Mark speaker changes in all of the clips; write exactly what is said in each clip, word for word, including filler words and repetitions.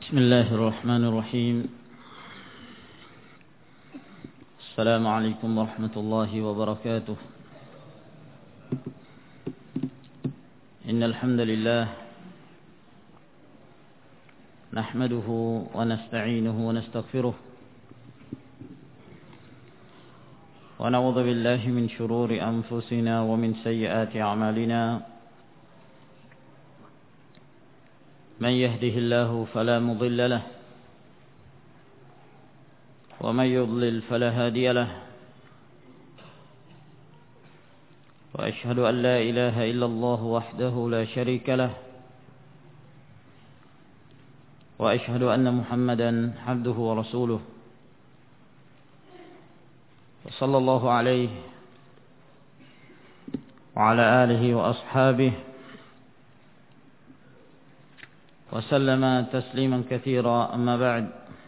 Speaker 1: بسم الله الرحمن الرحيم. السلام عليكم ورحمة الله وبركاته. إن الحمد لله نحمده ونستعينه ونستغفره ونعوذ بالله من شرور أنفسنا ومن سيئات أعمالنا. من يهده الله فلا مضل له ومن يضلل فلا هادي له. وأشهد أن لا إله إلا الله وحده لا شريك له وأشهد أن محمدا عبده ورسوله صلى الله عليه وعلى آله وأصحابه وسلم تسليما كثيرا. أما بعد،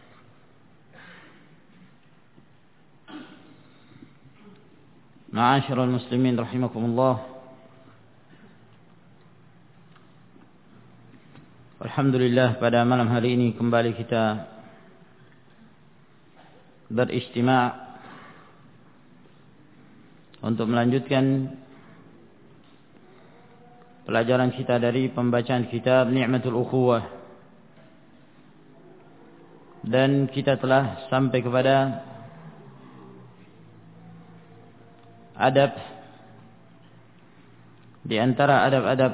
Speaker 1: معاشر المسلمين رحمكم الله. Alhamdulillah, pada malam hari ini kembali kita berijtima' untuk melanjutkan pelajaran kita dari pembacaan kitab Ni'matul Ukhuwah, dan kita telah sampai kepada adab di antara adab-adab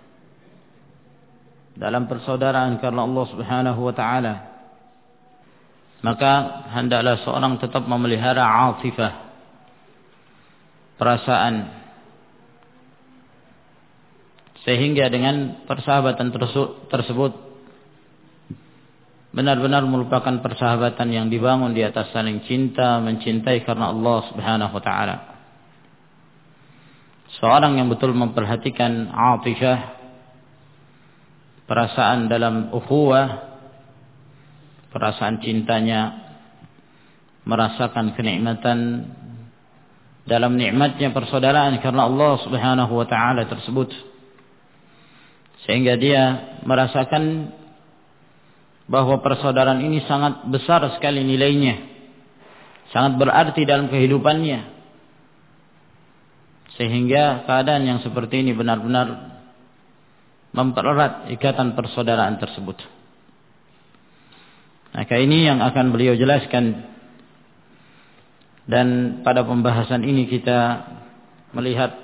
Speaker 1: dalam persaudaraan karena Allah Subhanahu wa taala. Maka hendaklah seorang tetap memelihara atifah, perasaan, sehingga dengan persahabatan tersebut benar-benar merupakan persahabatan yang dibangun di atas saling cinta, mencintai karena Allah Subhanahu wa taala. Seorang yang betul memperhatikan atifah, perasaan dalam ukhuwah, perasaan cintanya, merasakan kenikmatan dalam nikmatnya persaudaraan karena Allah Subhanahu wa taala tersebut, sehingga dia merasakan bahwa persaudaraan ini sangat besar sekali nilainya, sangat berarti dalam kehidupannya, sehingga keadaan yang seperti ini benar-benar mempererat ikatan persaudaraan tersebut. Maka ini yang akan beliau jelaskan, dan pada pembahasan ini kita melihat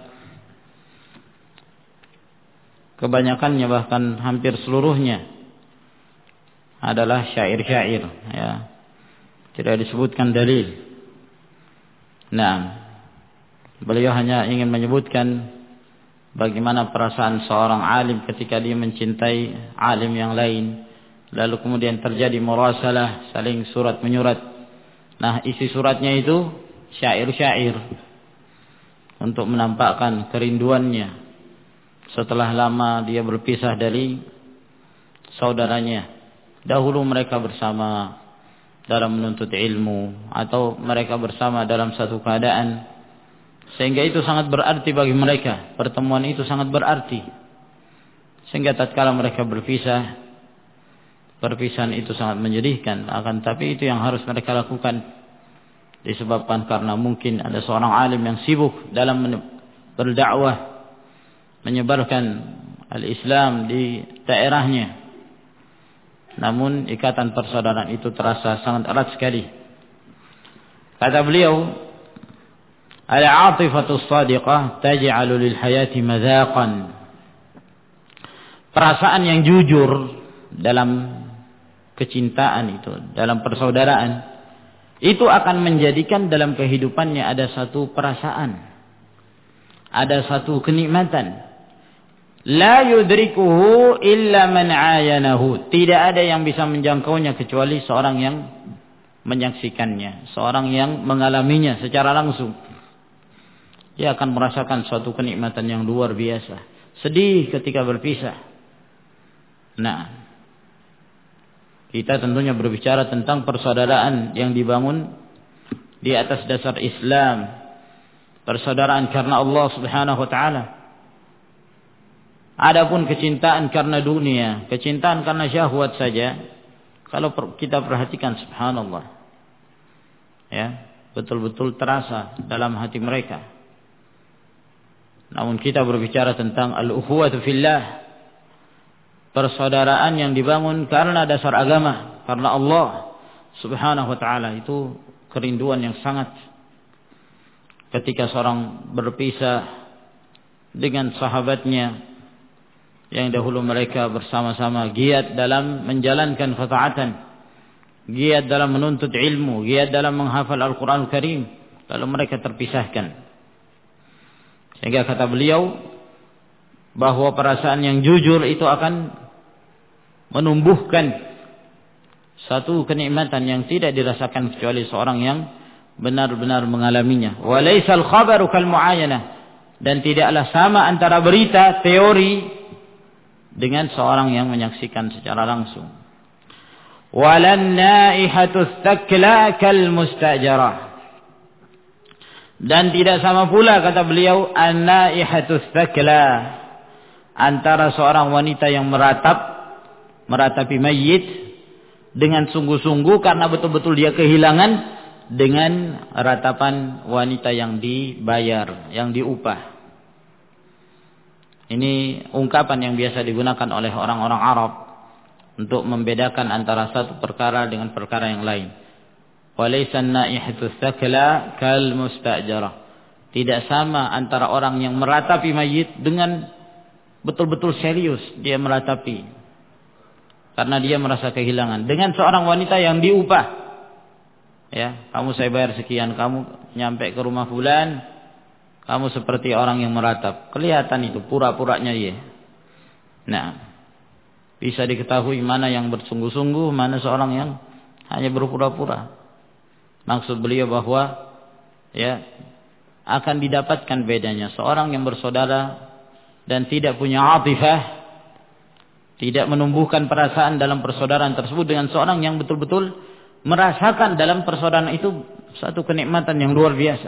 Speaker 1: kebanyakannya, bahkan hampir seluruhnya adalah syair-syair, ya. Tidak disebutkan dalil. Nah, beliau hanya ingin menyebutkan bagaimana perasaan seorang alim ketika dia mencintai alim yang lain, lalu kemudian terjadi murasalah, saling surat menyurat. Nah, isi suratnya itu syair-syair untuk menampakkan kerinduannya setelah lama dia berpisah dari saudaranya. Dahulu mereka bersama dalam menuntut ilmu, atau mereka bersama dalam satu keadaan, sehingga itu sangat berarti bagi mereka. Pertemuan itu sangat berarti, sehingga tatkala mereka berpisah, perpisahan itu sangat menyedihkan. Akan tapi itu yang harus mereka lakukan, disebabkan karena mungkin ada seorang alim yang sibuk dalam berdakwah, menyebarkan al-Islam di daerahnya. Namun ikatan persaudaraan itu terasa sangat erat sekali. Kata beliau, al-'atifatu as-sadiqah taj'alu lil hayati madhaqan. Perasaan yang jujur dalam kecintaan itu, dalam persaudaraan, itu akan menjadikan dalam kehidupannya ada satu perasaan, ada satu kenikmatan. La yudrikuhu illa man 'ayanahu. Tidak ada yang bisa menjangkaunya kecuali seorang yang menyaksikannya, seorang yang mengalaminya secara langsung. Dia akan merasakan suatu kenikmatan yang luar biasa. Sedih ketika berpisah. Nah, kita tentunya berbicara tentang persaudaraan yang dibangun di atas dasar Islam, persaudaraan karena Allah Subhanahu wa taala. Adapun kecintaan karena dunia, kecintaan karena syahwat saja, Kalau kita perhatikan, subhanallah, ya, betul-betul terasa dalam hati mereka. Namun kita berbicara tentang al-ukhuwatu fillah, persaudaraan yang dibangun karena dasar agama, karena Allah subhanahu wa ta'ala. Itu kerinduan yang sangat. Ketika seorang berpisah dengan sahabatnya yang dahulu mereka bersama-sama giat dalam menjalankan ketaatan, giat dalam menuntut ilmu, giat dalam menghafal Al-Quran Al-Karim, lalu mereka terpisahkan. Sehingga kata beliau bahwa perasaan yang jujur itu akan menumbuhkan satu kenikmatan yang tidak dirasakan kecuali seorang yang benar-benar mengalaminya. Wa laysal khabaru kal mu'ayanah, dan tidaklah sama antara berita teori dengan seorang yang menyaksikan secara langsung. Walan naihatu tsakla kal mustajarah, dan tidak sama pula kata beliau an-naihatu tsakla, antara seorang wanita yang meratap meratapi mayit dengan sungguh-sungguh karena betul-betul dia kehilangan, dengan ratapan wanita yang dibayar, yang diupah. Ini ungkapan yang biasa digunakan oleh orang-orang Arab untuk membedakan antara satu perkara dengan perkara yang lain. Walaysa an-naihatu tsakla kal mustajarah. Tidak sama antara orang yang meratapi mayit dengan betul-betul serius dia meratapi karena dia merasa kehilangan, dengan seorang wanita yang diupah. Ya, kamu saya bayar sekian, kamu nyampe ke rumah fulan, kamu seperti orang yang meratap. Kelihatan itu pura-puranya dia. Nah, bisa diketahui mana yang bersungguh-sungguh, mana seorang yang hanya berpura-pura. Maksud beliau bahwa ya akan didapatkan bedanya seorang yang bersaudara dan tidak punya atifah, tidak menumbuhkan perasaan dalam persaudaraan tersebut, dengan seorang yang betul-betul merasakan dalam persaudaraan itu satu kenikmatan yang luar biasa.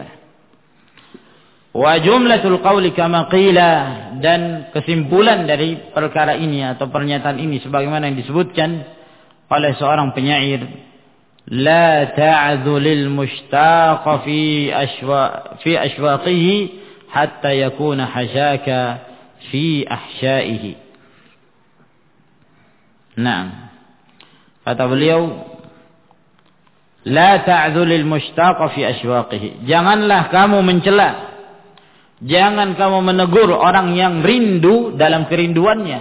Speaker 1: Wa jumlatul qawli kama qila, dan kesimpulan dari perkara ini atau pernyataan ini sebagaimana yang disebutkan oleh seorang penyair, la ta'dhulil mushtaqa fi ashwa fi ashwaqihi hatta yakuna hashaka fi ahsyaihi. Nah, kata beliau, la ta'dhulil mushtaqa fi ashwaqihi, janganlah kamu mencela, jangan kamu menegur orang yang rindu dalam kerinduannya.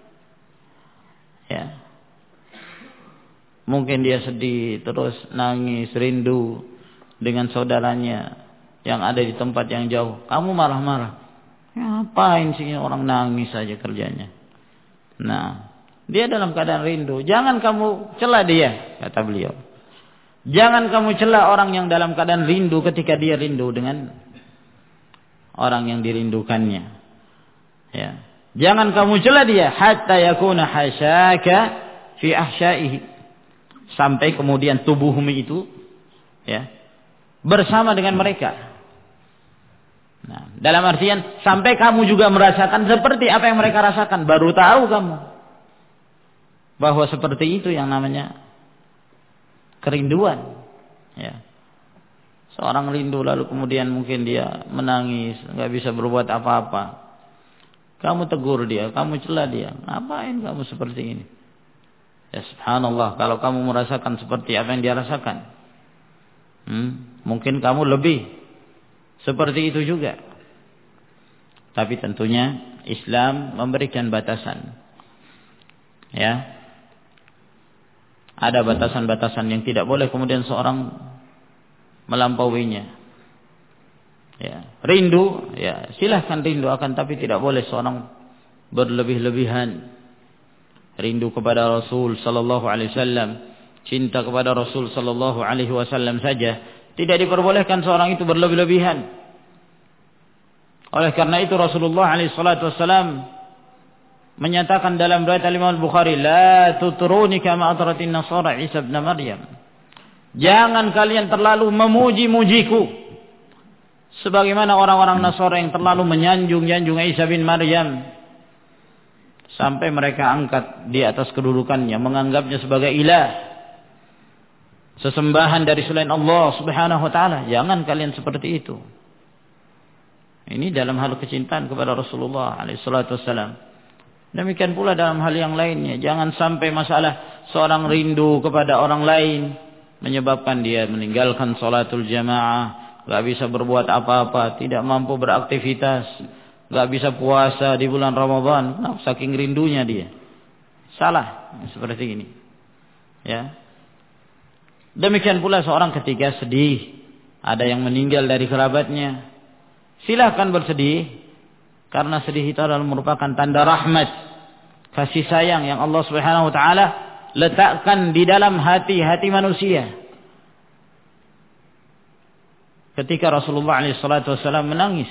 Speaker 1: Ya. Mungkin dia sedih terus nangis rindu dengan saudaranya yang ada di tempat yang jauh. Kamu marah-marah. Ya, ngapain sih orang nangis saja kerjanya. Nah, dia dalam keadaan rindu. Jangan kamu cela dia, kata beliau. Jangan kamu cela orang yang dalam keadaan rindu ketika dia rindu dengan orang yang dirindukannya. Ya. Jangan kamu cela dia hatta yakuna hasyaka fi ahsyaihi, sampai kemudian tubuhmu itu ya bersama dengan mereka. Nah, dalam artian sampai kamu juga merasakan seperti apa yang mereka rasakan, baru tahu kamu bahwa seperti itu yang namanya kerinduan. Ya. Seorang rindu lalu kemudian mungkin dia menangis, nggak bisa berbuat apa-apa. Kamu tegur dia, kamu cela dia, ngapain kamu seperti ini? Ya subhanallah, kalau kamu merasakan seperti apa yang dia rasakan, hmm, mungkin kamu lebih seperti itu juga. Tapi tentunya Islam memberikan batasan. Ya. Ada batasan-batasan yang tidak boleh kemudian seorang melampauinya. Ya, rindu, ya silahkan rindu, akan tapi tidak boleh seorang berlebih-lebihan. Rindu kepada Rasul sallallahu alaihi wasallam, cinta kepada Rasul sallallahu alaihi wasallam saja, tidak diperbolehkan seorang itu berlebih-lebihan. Oleh karena itu Rasulullah alaihi salatu wasallam menyatakan dalam riwayat Imam Al-Bukhari, la tutruni kama atratin nasara Isa ibn Maryam. Jangan kalian terlalu memuji-mujiku sebagaimana orang-orang Nasara yang terlalu menyanjung-nyanjung Isa bin Maryam sampai mereka angkat di atas kedudukannya, menganggapnya sebagai ilah. sesembahan dari selain Allah Subhanahu wa taala. Jangan kalian seperti itu. Ini dalam hal kecintaan kepada Rasulullah alaihi salatu wasallam. Demikian pula dalam hal yang lainnya. Jangan sampai masalah seorang rindu kepada orang lain menyebabkan dia meninggalkan salatul jamaah, gak bisa berbuat apa-apa, tidak mampu beraktivitas, gak bisa puasa di bulan Ramadan, nah, saking rindunya dia. Salah seperti ini. Ya. Demikian pula seorang ketika sedih, ada yang meninggal dari kerabatnya, silahkan bersedih, karena sedih itu adalah merupakan tanda rahmat, kasih sayang yang Allah Subhanahu wa taala letakkan di dalam hati-hati manusia. Ketika Rasulullah alaihi salatu wasallam menangis,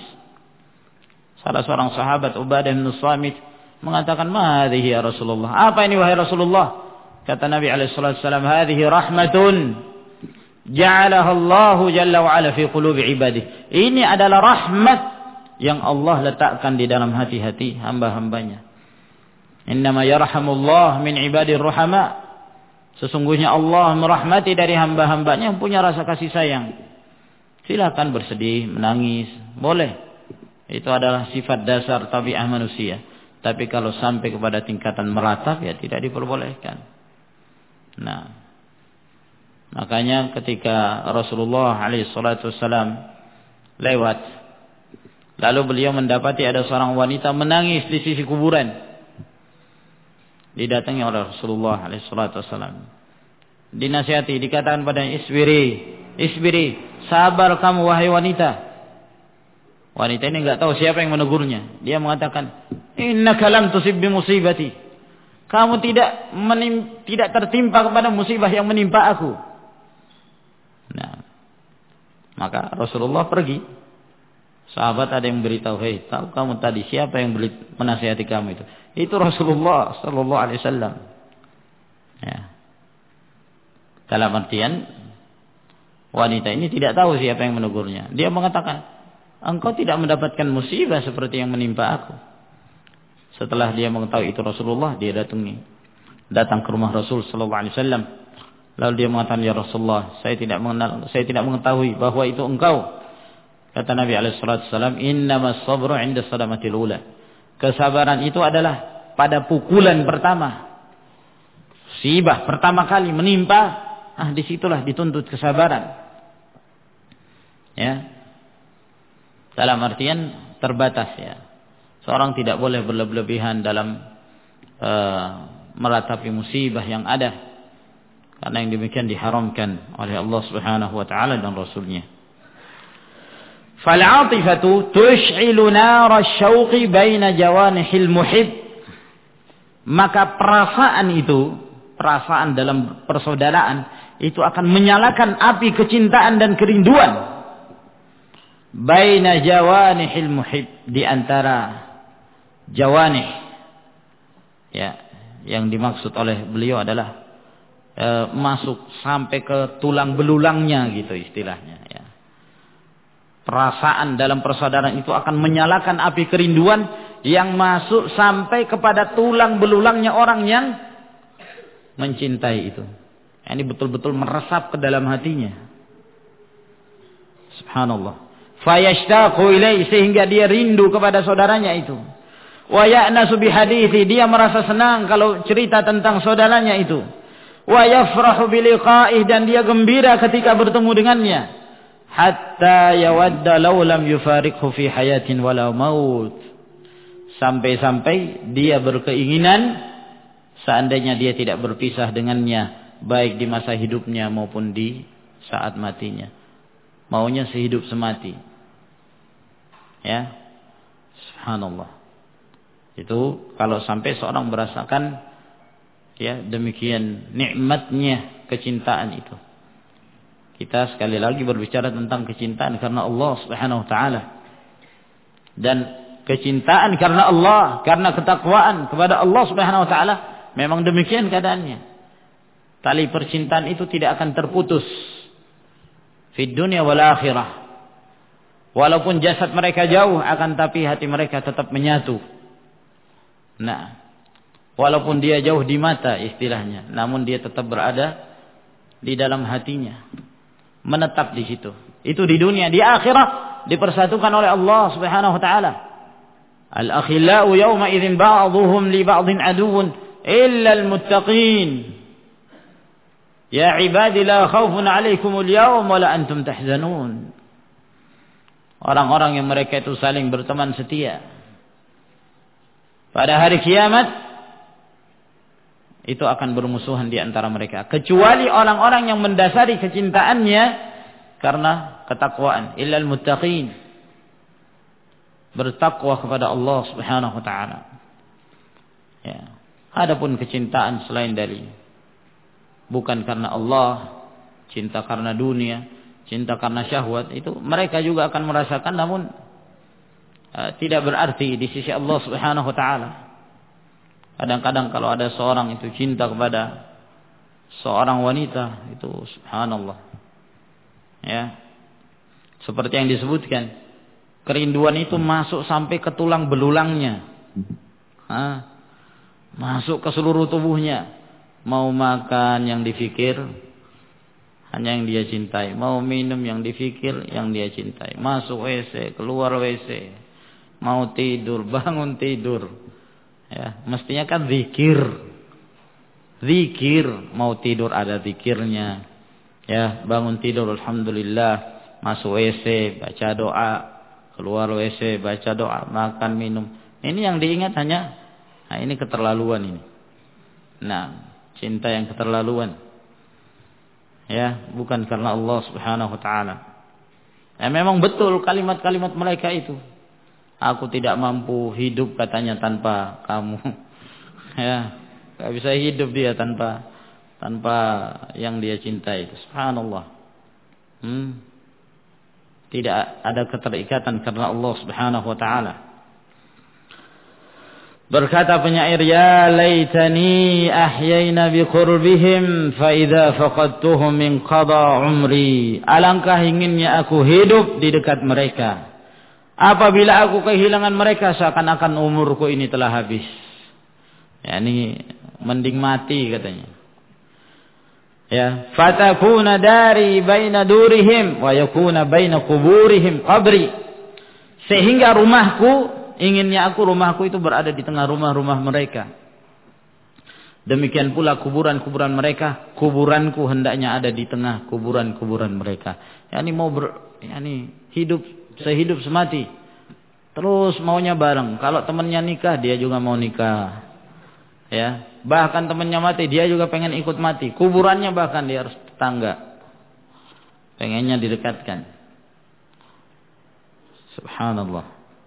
Speaker 1: salah seorang sahabat Ubadah bin Samit mengatakan, "Ma hadhihi ya Rasulullah?" Apa ini wahai Rasulullah? Kata Nabi alaihi salatu wasallam, "Hadhihi rahmatun ja'alaha Allah jalla wa ala fi qulubi ibadihi." Ini adalah rahmat yang Allah letakkan di dalam hati-hati hamba-hambanya. Innama yarhamullah min ibadir ruhama. Sesungguhnya Allah merahmati dari hamba-hambanya yang punya rasa kasih sayang. Silakan bersedih, menangis, boleh. Itu adalah sifat dasar tabiat manusia. Tapi kalau sampai kepada tingkatan meratap, ya tidak diperbolehkan. Nah, makanya ketika Rasulullah alaihi salatu wasallam lewat, lalu beliau mendapati ada seorang wanita menangis di sisi kuburan. Didatangi oleh Rasulullah alaihi salatu wasallam. Dinasihati, dikatakan padanya, "Isbiri, isbiri, sabar kamu wahai wanita." Wanita ini enggak tahu siapa yang menegurnya. Dia mengatakan, "Innaka lam tusib bi musibati." Kamu tidak menim, tidak tertimpa kepada musibah yang menimpa aku. Nah, maka Rasulullah pergi. Sahabat ada yang beritahu, "Hei, tahu kamu tadi siapa yang beri menasihati kamu itu?" Itu Rasulullah sallallahu alaihi wasallam. Ya. Dalam artian wanita ini tidak tahu siapa yang menegurnya. Dia mengatakan, "Engkau tidak mendapatkan musibah seperti yang menimpa aku." Setelah dia mengetahui itu Rasulullah, dia datangi, datang ke rumah Rasul sallallahu alaihi wasallam. Lalu dia mengatakan, "Ya Rasulullah, saya tidak mengenal, saya tidak mengetahui bahwa itu engkau." Kata Nabi alaihi salatu wasallam, "Innamas sabru 'inda sadamatil ula." Kesabaran itu adalah pada pukulan pertama. Musibah pertama kali menimpa, ah disitulah dituntut kesabaran. Ya. Dalam artian terbatas ya. Seorang tidak boleh berlebihan dalam uh, meratapi musibah yang ada. Karena yang demikian diharamkan oleh Allah Subhanahu wa taala dan Rasulnya. Fal-'atifatu tush'ilu nara asy-syauqi baina jawanihil muhib. Maka perasaan itu, perasaan dalam persaudaraan itu akan menyalakan api kecintaan dan kerinduan baina jawanihil muhib, di antara jawanih. Ya, yang dimaksud oleh beliau adalah e, masuk sampai ke tulang belulangnya gitu istilahnya ya. Perasaan dalam persaudaraan itu akan menyalakan api kerinduan yang masuk sampai kepada tulang belulangnya orang yang mencintai itu. Ini betul-betul meresap ke dalam hatinya. Subhanallah. Fayashtaqu ilaihi, sehingga dia rindu kepada saudaranya itu. Wa ya'nasu bihadithi, dia merasa senang kalau cerita tentang saudaranya itu. Wa yafrahu biliqa'ih, dan dia gembira ketika bertemu dengannya. Hatta yawadda law lam yufariqhu fi hayatin wala maut. Sampai-sampai dia berkeinginan seandainya dia tidak berpisah dengannya, baik di masa hidupnya maupun di saat matinya. Maunya sehidup semati. Ya. Subhanallah. Itu kalau sampai seorang merasakan ya demikian nikmatnya kecintaan itu. Kita sekali lagi berbicara tentang kecintaan karena Allah Subhanahu wa taala. Dan kecintaan karena Allah, karena ketakwaan kepada Allah Subhanahu wa taala, memang demikian keadaannya. Tali percintaan itu tidak akan terputus di dunia wal akhirah. Walaupun jasad mereka jauh, akan tapi hati mereka tetap menyatu. Nah, walaupun dia jauh di mata istilahnya, namun dia tetap berada di dalam hatinya, menetap di situ. Itu di dunia, di akhirat dipersatukan oleh Allah Subhanahu wa taala. Al-akhillau yawma idzin ba'dhuhum li ba'dhin aduwwun illa al-muttaqin. Ya ibadi la khaufun 'alaikumul yawma wa la antum tahzanun. Orang-orang yang mereka itu saling berteman setia pada hari kiamat itu akan bermusuhan di antara mereka, kecuali orang-orang yang mendasari kecintaannya karena ketakwaan, illal muttaqin, bertakwa kepada Allah Subhanahu wa taala. Ya. Adapun kecintaan selain dari bukan karena Allah, cinta karena dunia, cinta karena syahwat, itu mereka juga akan merasakan, namun uh, tidak berarti di sisi Allah Subhanahu wa taala. Kadang-kadang kalau ada seorang itu cinta kepada seorang wanita, itu subhanallah. Ya. Seperti yang disebutkan, kerinduan itu masuk sampai ke tulang belulangnya. Ha? Masuk ke seluruh tubuhnya. Mau makan yang difikir hanya yang dia cintai, mau minum yang difikir yang dia cintai, masuk W C, keluar W C, mau tidur, bangun tidur. Ya, mestinya kan zikir. Zikir, mau tidur ada zikirnya. Ya, bangun tidur alhamdulillah, masuk W C baca doa, keluar W C baca doa, makan minum. Ini yang diingat hanya, nah ini keterlaluan ini. Nah, cinta yang keterlaluan. Ya, bukan karena Allah Subhanahu wa taala. Ya, memang betul kalimat-kalimat mereka itu. Aku tidak mampu hidup katanya tanpa kamu. Ya, enggak bisa hidup dia tanpa tanpa yang dia cintai. Subhanallah. Hmm. Tidak ada keterikatan karena Allah Subhanahu wa taala. Berkata penyair, ya laitani ahyayna biqurbihim fa idza faqadtuhum min qada umri. Alangkah inginnya aku hidup di dekat mereka. Apabila aku kehilangan mereka, seakan-akan umurku ini telah habis. Ya, ini mending mati katanya. Ya, fatakuna dari baina durihim wa yakuna baina kuburihim qabri. Sehingga rumahku, inginnya aku rumahku itu berada di tengah rumah-rumah mereka. Demikian pula kuburan-kuburan mereka, kuburanku hendaknya ada di tengah kuburan-kuburan mereka. Yani mau ber, yani hidup sehidup semati. Terus maunya bareng. Kalau temannya nikah, dia juga mau nikah. Ya, bahkan temannya mati, dia juga pengen ikut mati. Kuburannya bahkan dia harus tetangga. Pengennya didekatkan. Subhanallah.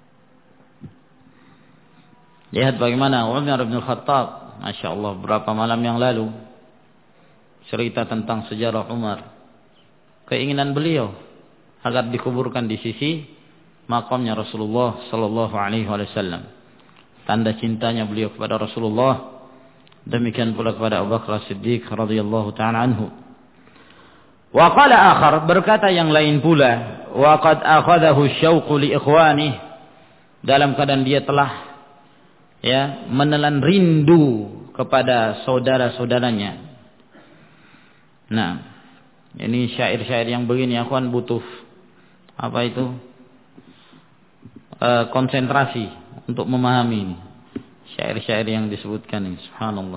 Speaker 1: Lihat bagaimana Umar bin Khattab, Masya Allah, berapa malam yang lalu cerita tentang sejarah Umar. Keinginan beliau agar dikuburkan di sisi makamnya Rasulullah sallallahu alaihi wasallam. Tanda cintanya beliau kepada Rasulullah. Demikian pula kepada Abu Bakar Siddiq radhiyallahu ta'ala anhu. Wa qala akhar, berkata yang lain pula, wa qad akhadahu syauqu li ikhwanihi, dalam keadaan dia telah ya menelan rindu kepada saudara-saudaranya. Nah, ini syair-syair yang begini akhwan butuh apa itu? E, konsentrasi untuk memahami ini. Syair-syair yang disebutkan ini, subhanallah.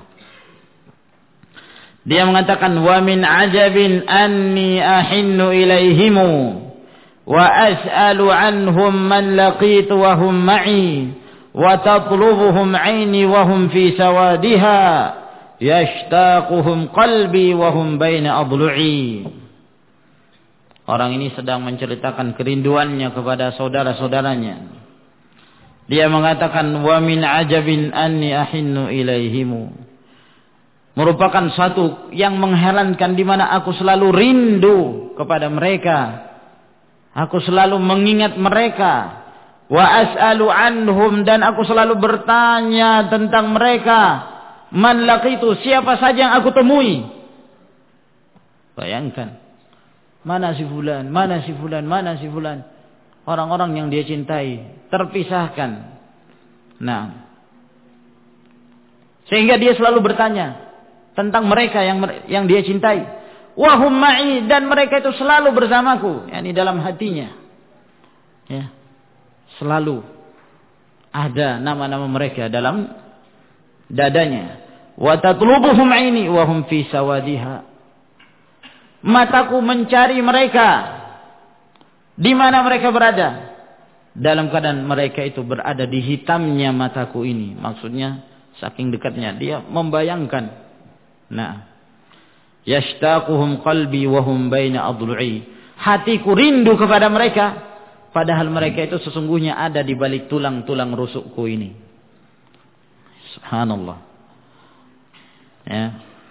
Speaker 1: Dia mengatakan, wa min ajabin anni ahinnu ilaihimu wa as'alu anhum man laqitu wa hum ma'i wa tatlubuhum 'aini wa hum fi sawadiha yashtaquhum qalbi wa hum baina adlu'i. Orang ini sedang menceritakan kerinduannya kepada saudara-saudaranya. Dia mengatakan, wa min ajabin anni ahinnu ilaihimu, merupakan satu yang mengherankan di mana aku selalu rindu kepada mereka. Aku selalu mengingat mereka. Wa as'alu anhum, dan aku selalu bertanya tentang mereka. Man laqitu, siapa saja yang aku temui. Bayangkan, mana si fulan, mana si fulan, mana si fulan. Orang-orang yang dia cintai terpisahkan. Nah, sehingga dia selalu bertanya tentang mereka yang yang dia cintai. wa hum ma'i, dan mereka itu selalu bersamaku, yakni dalam hatinya. Ya. Selalu ada nama-nama mereka dalam dadanya. Wa tatlubuhum 'aini wa hum fi sawadiha. Mataku mencari mereka di mana mereka berada, dalam keadaan mereka itu berada di hitamnya mataku ini. Maksudnya saking dekatnya dia membayangkan. Nah, yashtaquhum qalbi wa hum baina adlu'i. Hatiku rindu kepada mereka, padahal mereka itu sesungguhnya ada di balik tulang-tulang rusukku ini. Subhanallah. Ya.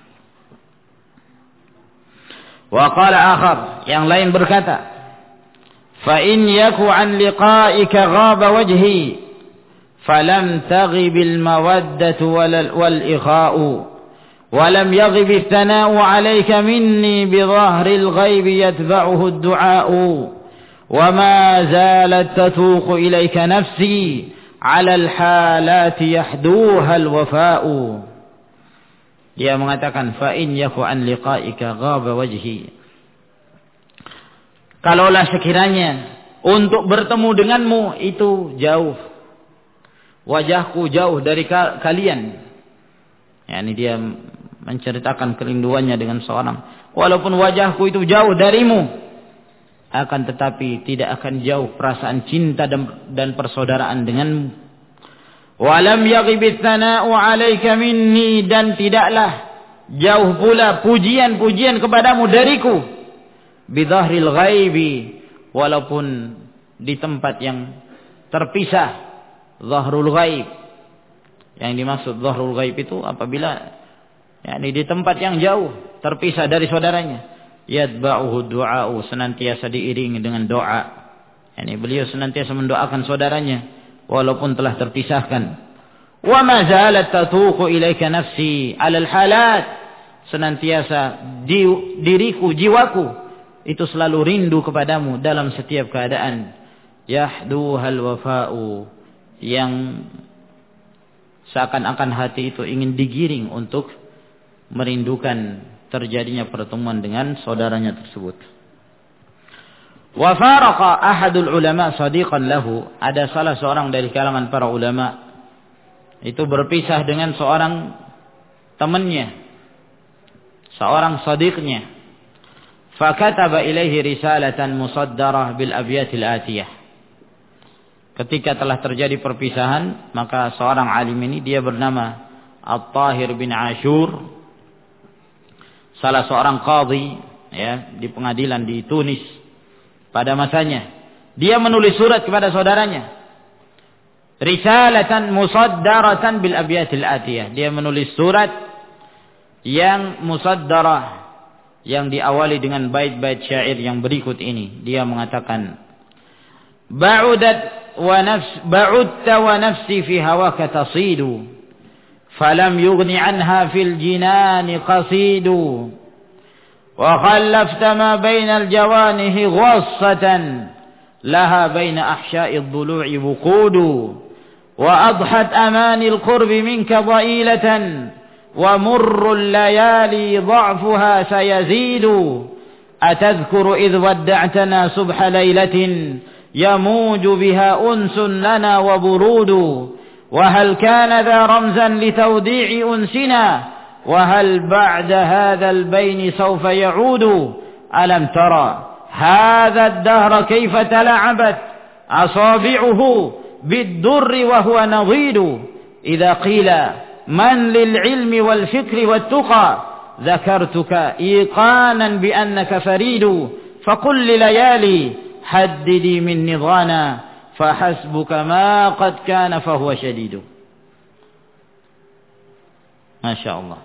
Speaker 1: Wa qala akhar, yang lain berkata, fa in yaku an liqa'ika ghaba wajhi falam taghib al mawaddatu wal ikha'u walam yaghib al thana'u 'alayka minni bi dhahri al ghaib yatba'uhu ad du'a'u wama zalat tatuqu ilayka nafsi 'ala al halati yahduha al wafa'u. Dia mengatakan, fa in yaku an liqa'ika ghaba wajhi, kalaulah sekiranya untuk bertemu denganmu itu jauh, wajahku jauh dari ka kalian. Ya, ini dia menceritakan kerinduannya dengan seorang. Walaupun wajahku itu jauh darimu, akan tetapi tidak akan jauh perasaan cinta dan, dan persaudaraan denganmu. Walam yaghibit thana'u 'alaika minni, dan tidaklah jauh pula pujian-pujian kepadamu dariku. Bidhahril ghaibi, walaupun di tempat yang terpisah. Zahrul ghaib, yang dimaksud zahrul ghaib itu apabila yakni di tempat yang jauh, terpisah dari saudaranya. Yatba'uhu du'a'u, senantiasa diiringi dengan doa. Yani beliau senantiasa mendoakan saudaranya walaupun telah terpisahkan. Wa ma zalat tatuqu ilaika nafsi 'alal halat, senantiasa di, diriku, jiwaku itu selalu rindu kepadamu dalam setiap keadaan. Yahduhal wafa'u, yang seakan-akan hati itu ingin digiring untuk merindukan terjadinya pertemuan dengan saudaranya tersebut. Wa faraqa ahadul ulama sadiqan lahu, ada salah seorang dari kalangan para ulama itu berpisah dengan seorang temannya, seorang sadiqnya. Fakataba ilaihi risalatan musaddarah bil abyatil atiyah. Ketika telah terjadi perpisahan, maka seorang alim ini, dia bernama At-Tahir bin Ashur, salah seorang qadhi ya di pengadilan di Tunis pada masanya. Dia menulis surat kepada saudaranya. Risalatan musaddaratan bil abyatil atiyah. Dia menulis surat yang musaddarah, yang diawali dengan bait-bait syair yang berikut ini. Dia mengatakan, Ba'udat wa nafs ba'udta wa nafsi fi hawaka tasidu falam yughni anha fil jinani qasidu wa khallafta ma baina al jawanihi ghassatan laha baina ahsha'i ad-dhulu'i wuqudu wa adhat amani al-qurbi minka dha'ilatan wa murru al-layali dha'fuha sayazidu atadhkuru idh wadda'tana subha laylatin يموج بها أنس لنا وبرود وهل كان ذا رمزا لتوديع أنسنا وهل بعد هذا البين سوف يعود ألم ترى هذا الدهر كيف تلعبت أصابعه بالدر وهو نضيد إذا قيل من للعلم والفكر والتقى ذكرتك إيقانا بأنك فريد فقل لليالي haddidi min nidhana fahasbuka ma qad kana fahuwa syadidu. Masya Allah.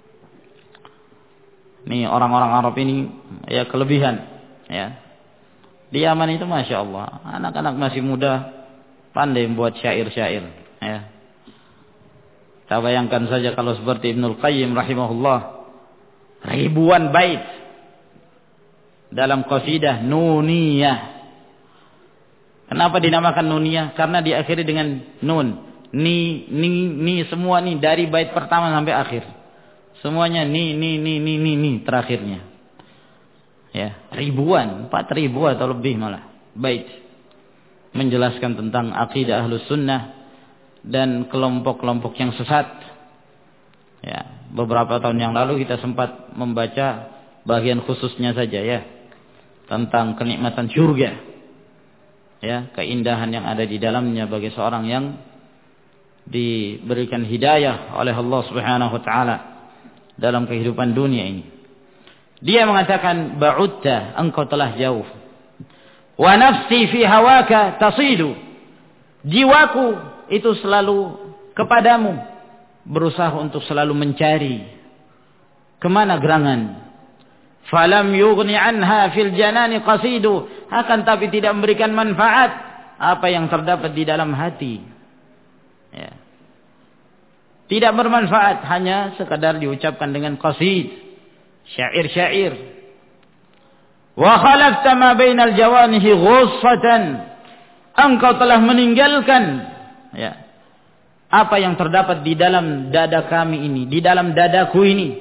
Speaker 1: Ini orang-orang Arab ini ya kelebihan ya. Di Yaman itu Masya Allah, anak-anak masih muda pandai membuat syair-syair ya. Kita bayangkan saja kalau seperti Ibnul Qayyim rahimahullah, ribuan bait dalam qasidah Nuniyah. Kenapa dinamakan Nuniyah? Karena diakhiri dengan nun. Ni, ni, ni, semua ni dari bait pertama sampai akhir. Semuanya ni, ni, ni, ni, ni, ni terakhirnya. Ya, ribuan, empat ribu atau lebih malah. Bait menjelaskan tentang akidah Ahlus Sunnah dan kelompok-kelompok yang sesat. Ya, beberapa tahun yang lalu kita sempat membaca bagian khususnya saja ya, tentang kenikmatan surga. Ya, keindahan yang ada di dalamnya bagi seorang yang diberikan hidayah oleh Allah Subhanahu wa taala dalam kehidupan dunia ini. Dia mengatakan ba'udta, engkau telah jauh. Wa nafsi fi hawaka tasidu. Jiwaku itu selalu kepadamu, berusaha untuk selalu mencari kemana gerangan. Falam yughni anha fil janani qasidu, akan tapi tidak memberikan manfaat apa yang terdapat di dalam hati. Ya. Tidak bermanfaat, hanya sekadar diucapkan dengan qasid. Syair-syair. Wa khalafta ma bainal jawanihi ghussatan. Engkau telah meninggalkan ya, apa yang terdapat di dalam dada kami ini, di dalam dadaku ini.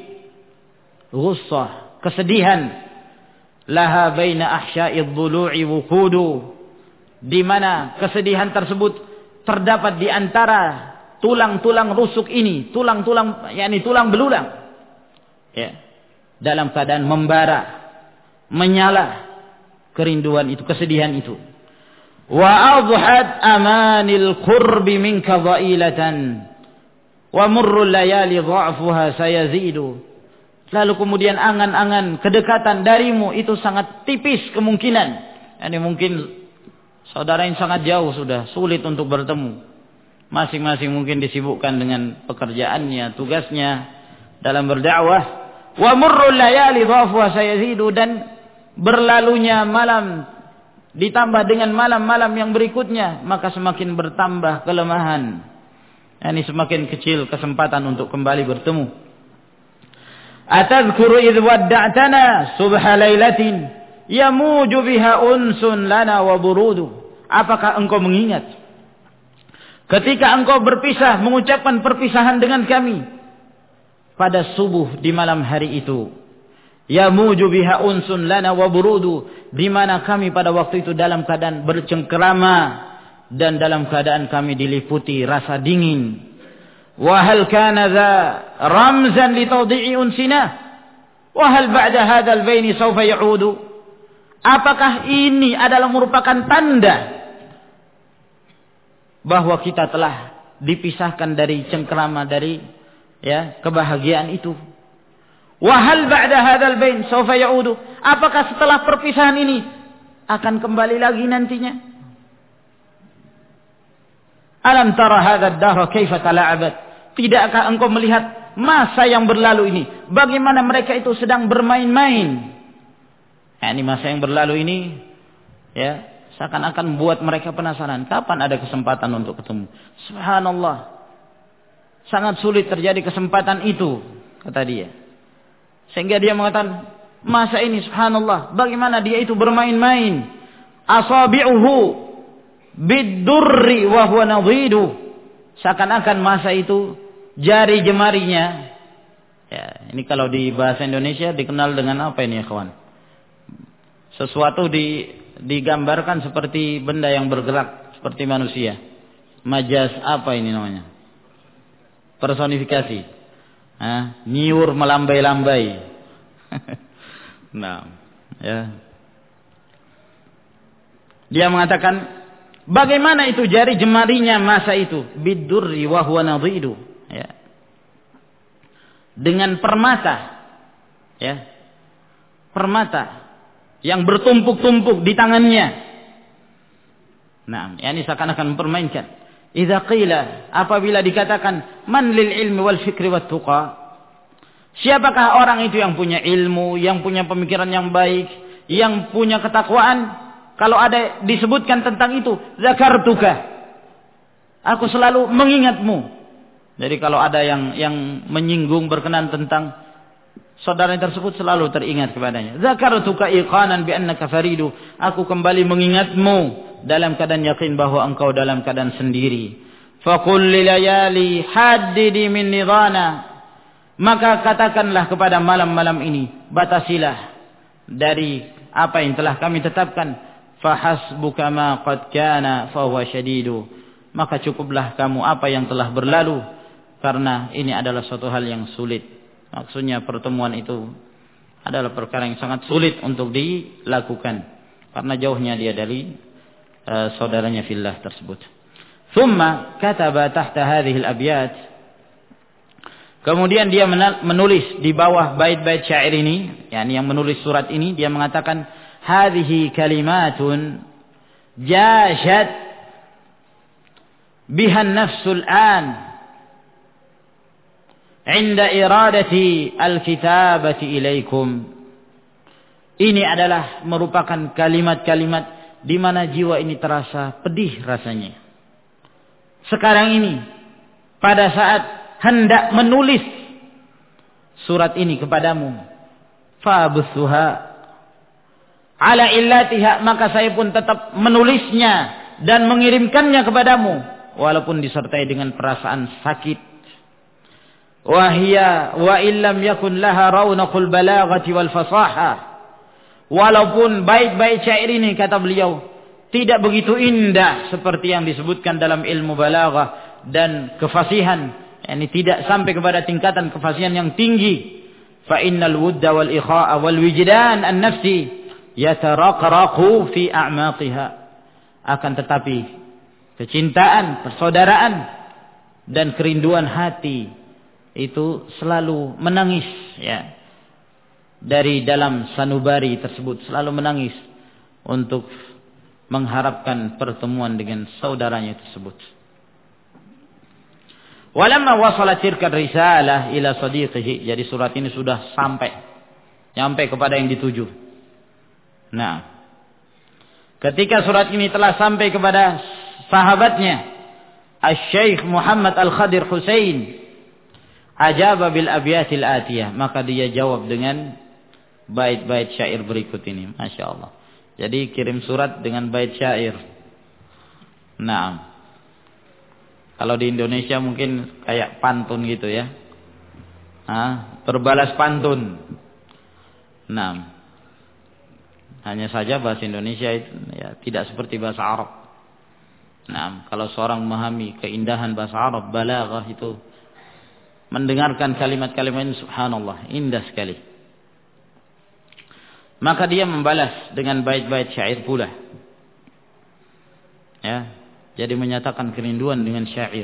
Speaker 1: Ghussah, kesedihan. Laha baina ahsya'idh dhulu'i wuqudu. Di mana kesedihan tersebut terdapat di antara tulang-tulang rusuk ini, tulang-tulang yakni tulang belulang. Ya. Dalam keadaan membara, menyala kerinduan itu, kesedihan itu. Wa adhat amanil qurbi minka dhailatan wa murrul layali dha'fuha sayazidu. Lalu kemudian angan-angan kedekatan darimu itu sangat tipis kemungkinan. Yani mungkin saudara yang sangat jauh sudah sulit untuk bertemu. Masing-masing mungkin disibukkan dengan pekerjaannya, tugasnya dalam berdakwah. Wa murrul layali dhafuha sayazidu, dan berlalunya malam ditambah dengan malam-malam yang berikutnya maka semakin bertambah kelemahan. Yani semakin kecil kesempatan untuk kembali bertemu. Atadhkuru idh wadda'tana subha lailatin yamuju biha unsun lana wa burudu. Apakah engkau mengingat ketika engkau berpisah, mengucapkan perpisahan dengan kami pada subuh di malam hari itu? Yamuju biha unsun lana wa burudu, di mana kami pada waktu itu dalam keadaan bercengkerama dan dalam keadaan kami diliputi rasa dingin. Wa hal kana dha ramzan li tawdi'i unsina wa hal ba'da hadzal baini sawfa ya'udu. Apakah ini adalah merupakan tanda bahwa kita telah dipisahkan dari cengkerama, dari ya kebahagiaan itu? Wa hal ba'da hadzal bain sawfa ya'udu. Apakah setelah perpisahan ini akan kembali lagi nantinya? Alam tara hadzal dahr kaifa tala'abat. Tidakkah engkau melihat masa yang berlalu ini, bagaimana mereka itu sedang bermain-main? Ya, ini masa yang berlalu ini ya seakan-akan membuat mereka penasaran, kapan ada kesempatan untuk ketemu. Subhanallah. Sangat sulit terjadi kesempatan itu, kata dia. Sehingga dia mengatakan, masa ini subhanallah, bagaimana dia itu bermain-main. Asabi'uhu bid-durri wa huwa nadhidu. Seakan-akan masa itu jari jemarinya. Ya, ini kalau di bahasa Indonesia dikenal dengan apa ini ya kawan? Sesuatu di, digambarkan seperti benda yang bergerak, seperti manusia. Majaz apa ini namanya? Personifikasi. Hah? Nyiur melambai-lambai. Nah, ya. Dia mengatakan, bagaimana itu jari jemarinya masa itu? Bidurri wa huwa nadhidu. Ya. Dengan permata. Ya. Permata yang bertumpuk-tumpuk di tangannya. Nah, ini seakan-akan mempermainkan. Idza qila, apabila dikatakan man lil ilmi wal fikri wat tuqa, siapakah orang itu yang punya ilmu, yang punya pemikiran yang baik, yang punya ketakwaan? Kalau ada disebutkan tentang itu, zakartuka, aku selalu mengingatmu. Jadi kalau ada yang yang menyinggung berkenan tentang saudara tersebut, selalu teringat kepadanya. Zakartuka iqanan bi annaka faridu, aku kembali mengingatmu dalam keadaan yakin bahwa engkau dalam keadaan sendiri. Faqul lilayali haddidi min nidana, maka katakanlah kepada malam-malam ini, batasilah dari apa yang telah kami tetapkan, fahasbuka ma qad kana fa huwa syadidu, maka cukuplah kamu apa yang telah berlalu, karena ini adalah suatu hal yang sulit. Maksudnya pertemuan itu adalah perkara yang sangat sulit untuk dilakukan karena jauhnya dia dari uh, saudaranya fillah tersebut. Thumma kataba tahta hadhihi al-abyat, kemudian dia menulis di bawah bait-bait syair ini, yakni yang menulis surat ini, dia mengatakan hadhihi kalimatun jashat biha an-nafsul an 'inda iradati al-kitabati ilaikum. Ini adalah merupakan kalimat-kalimat di mana jiwa ini terasa pedih rasanya sekarang ini pada saat hendak menulis surat ini kepadamu. Fabuthuha ala illatiha, maka saya pun tetap menulisnya dan mengirimkannya kepadamu walaupun disertai dengan perasaan sakit. Wahia wa illam yakun laha raunaqul balaghati wal fasaha, walaupun bait-bait syair ini, kata beliau, tidak begitu indah seperti yang disebutkan dalam ilmu balaghah dan kefasihan, yakni tidak sampai kepada tingkatan kefasihan yang tinggi. Fa innal wudda wal ikha'a wal wijdan an-nafsi yataraqraqu fi a'maqiha, akan tetapi kecintaan, persaudaraan dan kerinduan hati itu selalu menangis, ya, dari dalam sanubari tersebut, selalu menangis untuk mengharapkan pertemuan dengan saudaranya tersebut. Walamma wasalat tilka risalah ila sadiqihi, jadi surat ini sudah sampai sampai kepada yang dituju. Nah, ketika surat ini telah sampai kepada sahabatnya Asy-Syaikh Muhammad Al-Khadir Husain, ajaba bil abyatil atiyah, maka dia jawab dengan bait-bait syair berikut ini. Masya Allah. Jadi kirim surat dengan bait syair. Nah, kalau di Indonesia mungkin kayak pantun gitu ya. Nah, berbalas pantun. Nah, hanya saja bahasa Indonesia itu ya tidak seperti bahasa Arab. Nah, kalau seorang memahami keindahan bahasa Arab, balaghah itu, mendengarkan kalimat-kalimat ini, subhanallah, indah sekali. Maka dia membalas dengan bait-bait syair pula. Ya, jadi menyatakan kerinduan dengan syair.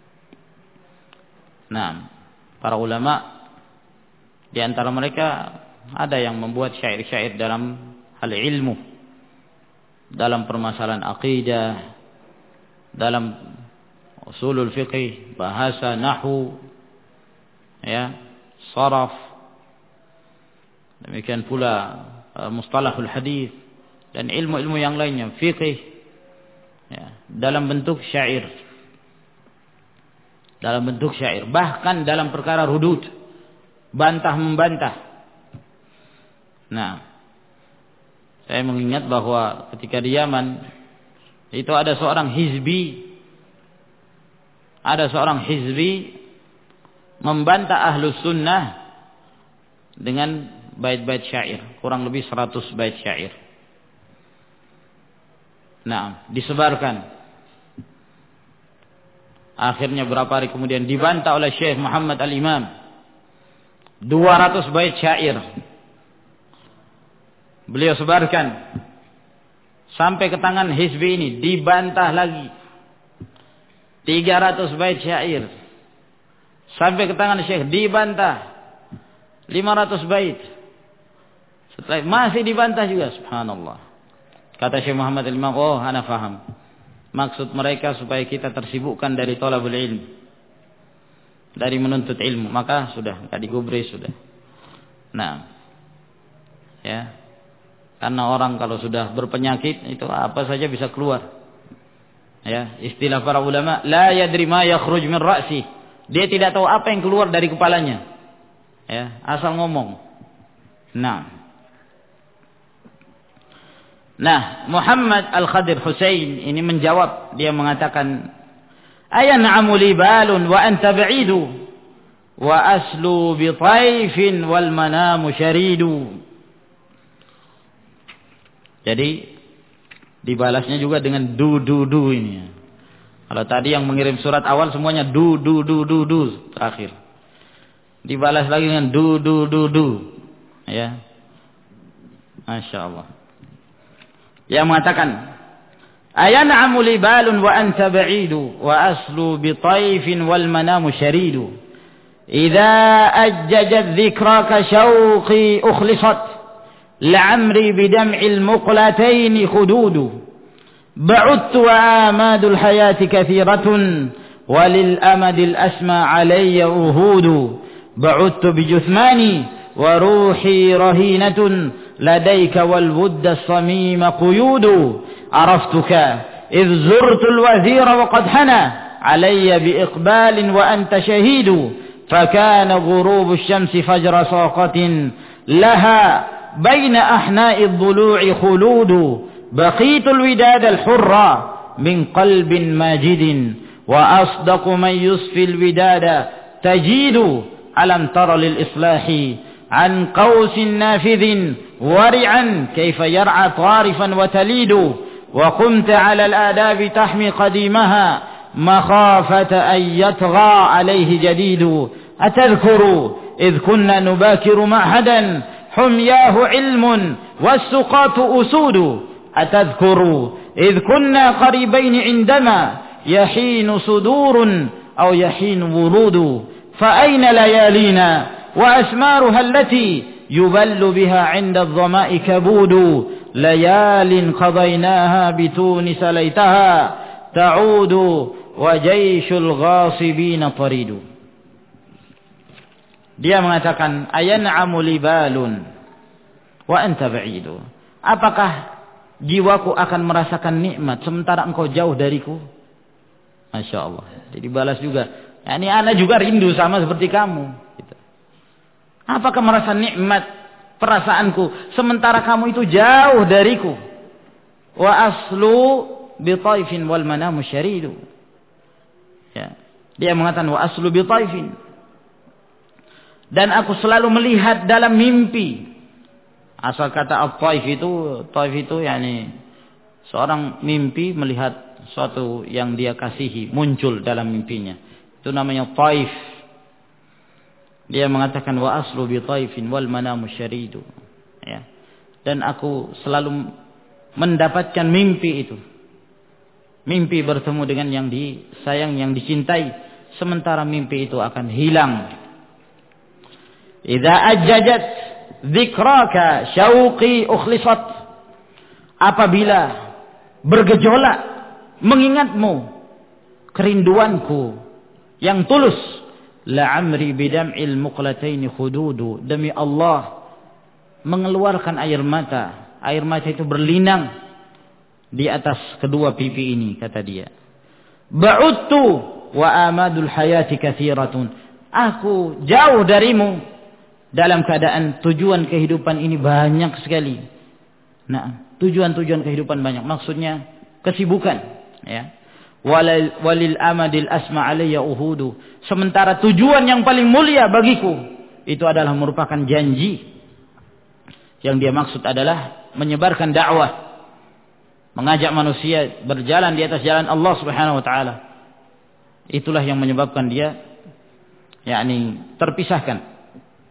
Speaker 1: Nah, para ulama di antara mereka ada yang membuat syair-syair dalam hal ilmu, dalam permasalahan akidah, dalam usulul fiqh, bahasa nahwu, ya, sharaf, demikian pula mustalahul hadis dan ilmu-ilmu yang lainnya, fiqh, ya, dalam bentuk syair, dalam bentuk syair, bahkan dalam perkara hudud, bantah membantah. Nah, saya mengingat bahwa ketika di Yaman itu ada seorang hizbi, ada seorang hizbi membantah ahlus sunnah dengan bait-bait syair, kurang lebih seratus bait syair. Nah, disebarkan. Akhirnya berapa hari kemudian dibantah oleh Syekh Muhammad Al-Imam, dua ratus bait syair beliau sebarkan sampai ke tangan hizbi ini, dibantah lagi tiga ratus bait syair sampai ke tangan Syekh, dibantah lima ratus bait. Setelah masih dibantah juga, subhanallah. Kata Syekh Muhammad Al-Imam, oh, ana faham. Maksud mereka supaya kita tersibukkan dari thalabul ilm, dari menuntut ilmu. Maka sudah, enggak digubris sudah. Nah, ya, karena orang kalau sudah berpenyakit itu apa saja bisa keluar. Ya, istilah para ulama, la yadri ma yakhruj min ra'si. Dia tidak tahu apa yang keluar dari kepalanya. Ya, asal ngomong. Nah, Nah, Muhammad Al-Khadir Husain ini menjawab, dia mengatakan, ayan'amu li balun wa anta ba'idu wa aslu bi taifin wal manamu syaridu. Jadi dibalasnya juga dengan du du du ini. Kalau tadi yang mengirim surat awal semuanya du du du du du terakhir. Dibalas lagi dengan du du du du. Ya. Masya Allah. Yang mengatakan ayan'amu libalun wa anta ba'idu wa aslu bi taifin wal manamu syaridu. إذا أججت ذكراك شوقي أخلصت لعمري بدمع المقلتين خدود بعدت وآماد الحياة كثيرة وللأمد الأسمى علي عهود بعدت بجثماني وروحي رهينة لديك والود الصميم قيود عرفتك إذ زرت الوزير وقد حنى علي بإقبال وأنت شهيد فكان غروب الشمس فجر ساقة لها بين أحناء الضلوع خلود بقيت الوداد الحرة من قلب ماجد وأصدق من يصفي الوداد تجيد ألم تر للإصلاح عن قوس نافذ ورعا كيف يرعى طارفا وتليد وقمت على الآداب تحمي قديمها مخافة أن يطغى عليه جديد أتذكر إذ كنا نباكر معهدا حمياه علم والسقاط أسود أتذكر إذ كنا قريبين عندما يحين صدور أو يحين ورود فأين ليالينا وأسمارها التي يبل بها عند الظماء كبود ليال قضيناها بتونس ليتها تعود وجيش الغاصبين طريد. Dia mengatakan ayan'amu libalun wa anta ba'idu. Apakah jiwaku akan merasakan nikmat sementara engkau jauh dariku? Masya Allah. Jadi balas juga. Ya, ini ana juga rindu sama seperti kamu. Gitu. Apakah merasa nikmat perasaanku sementara kamu itu jauh dariku? Wa aslu bi taifin wal manamu syaridu. Ya. Dia mengatakan wa aslu bi taifin. Dan aku selalu melihat dalam mimpi. Asal kata at-taif itu, taif itu yakni seorang mimpi melihat suatu yang dia kasihi muncul dalam mimpinya. Itu namanya taif. Dia mengatakan wa aslu bi taifin wal manamu syaridu. Ya. Dan aku selalu mendapatkan mimpi itu. Mimpi bertemu dengan yang disayang, yang dicintai, sementara mimpi itu akan hilang. Idza ajjajat dzikraka syauqi ukhlisat. Apabila bergejolak mengingatmu kerinduanku yang tulus, la amri bidam'il muqlataini khududu. Demi Allah mengeluarkan air mata. Air mata itu berlinang di atas kedua pipi ini, kata dia. Ba'udtu wa amadul hayati katsiratun. Aku jauh darimu dalam keadaan tujuan kehidupan ini banyak sekali. Nah, tujuan-tujuan kehidupan banyak. Maksudnya kesibukan, ya. Walil, walil amadil asma alayya uhudu. Sementara tujuan yang paling mulia bagiku itu adalah merupakan janji. Yang dia maksud adalah menyebarkan dakwah, mengajak manusia berjalan di atas jalan Allah Subhanahu wa taala. Itulah yang menyebabkan dia yakni terpisahkan.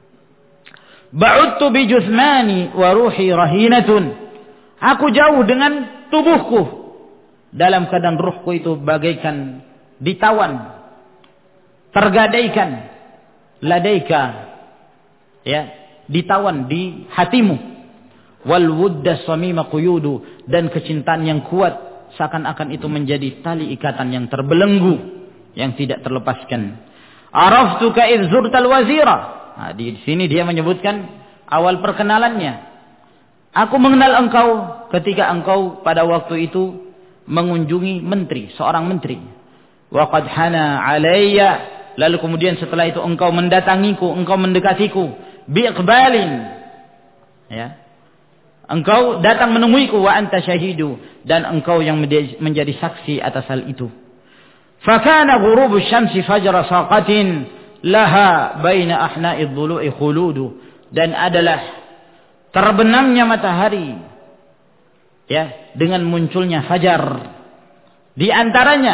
Speaker 1: Ba'udtu bi juthmani wa ruhi rahinatun. Aku jauh dengan tubuhku, dalam keadaan ruhku itu bagaikan ditawan, tergadaikan. Ladaika, ya, ditawan di hatimu. Wal wudda samima quyudu. Dan kecintaan yang kuat seakan-akan itu menjadi tali ikatan yang terbelenggu, yang tidak terlepaskan. Araftuka idh zurtal wazira. Nah, di sini dia menyebutkan awal perkenalannya. Aku mengenal engkau ketika engkau pada waktu itu mengunjungi menteri, seorang menteri. Wa qad hana alayya. Lalu kemudian setelah itu engkau mendatangiku, engkau mendekatiku. Biiqbalin. Ya. Engkau datang menemuiku wa anta syahidu. Dan engkau yang menjadi saksi atas hal itu. Fakana ghurubu syamsi fajra saqatin laha baina ahna'id dhulu'i khuludu. Dan adalah terbenamnya matahari ya, dengan munculnya fajar. Di antaranya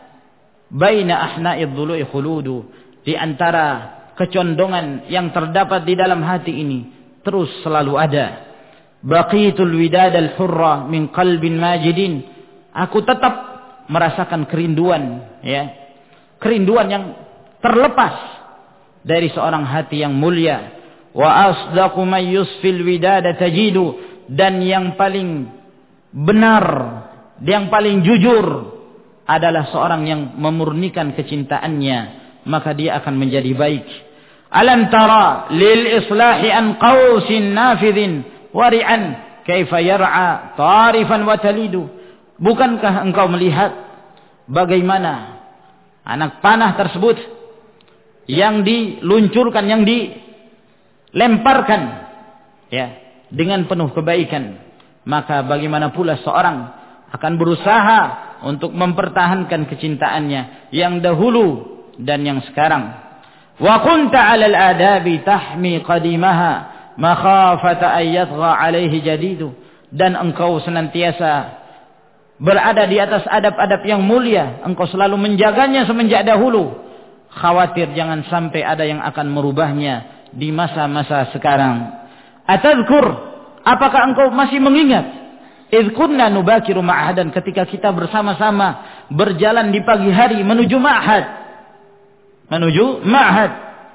Speaker 1: baina ahna'idh dhulu'i khuludu, di antara kecondongan yang terdapat di dalam hati ini terus selalu ada. Baqitul widad al-hurra min qalbin majidin, aku tetap merasakan kerinduan, ya, kerinduan yang terlepas dari seorang hati yang mulia. Wa asdaqu man yusfil widad tajidu, dan yang paling benar, yang paling jujur adalah seorang yang memurnikan kecintaannya, maka dia akan menjadi baik. Alam tara lil islahi an qausin nafidhin wari'an kaifa yar'a tarifan wa talidu. Bukankah engkau melihat bagaimana anak panah tersebut yang diluncurkan, yang dilemparkan, ya, dengan penuh kebaikan, maka bagaimana pula seorang akan berusaha untuk mempertahankan kecintaannya yang dahulu dan yang sekarang. Wa kunta 'alal adabi tahmi qadimaha makhafata ay yatgha 'alaihi jadidu, dan engkau senantiasa berada di atas adab-adab yang mulia, engkau selalu menjaganya semenjak dahulu, khawatir jangan sampai ada yang akan merubahnya di masa-masa sekarang. Atadhkur, apakah engkau masih mengingat idh kunna nubakiru ma'hadan, ketika kita bersama-sama berjalan di pagi hari menuju ma'had, menuju ma'had,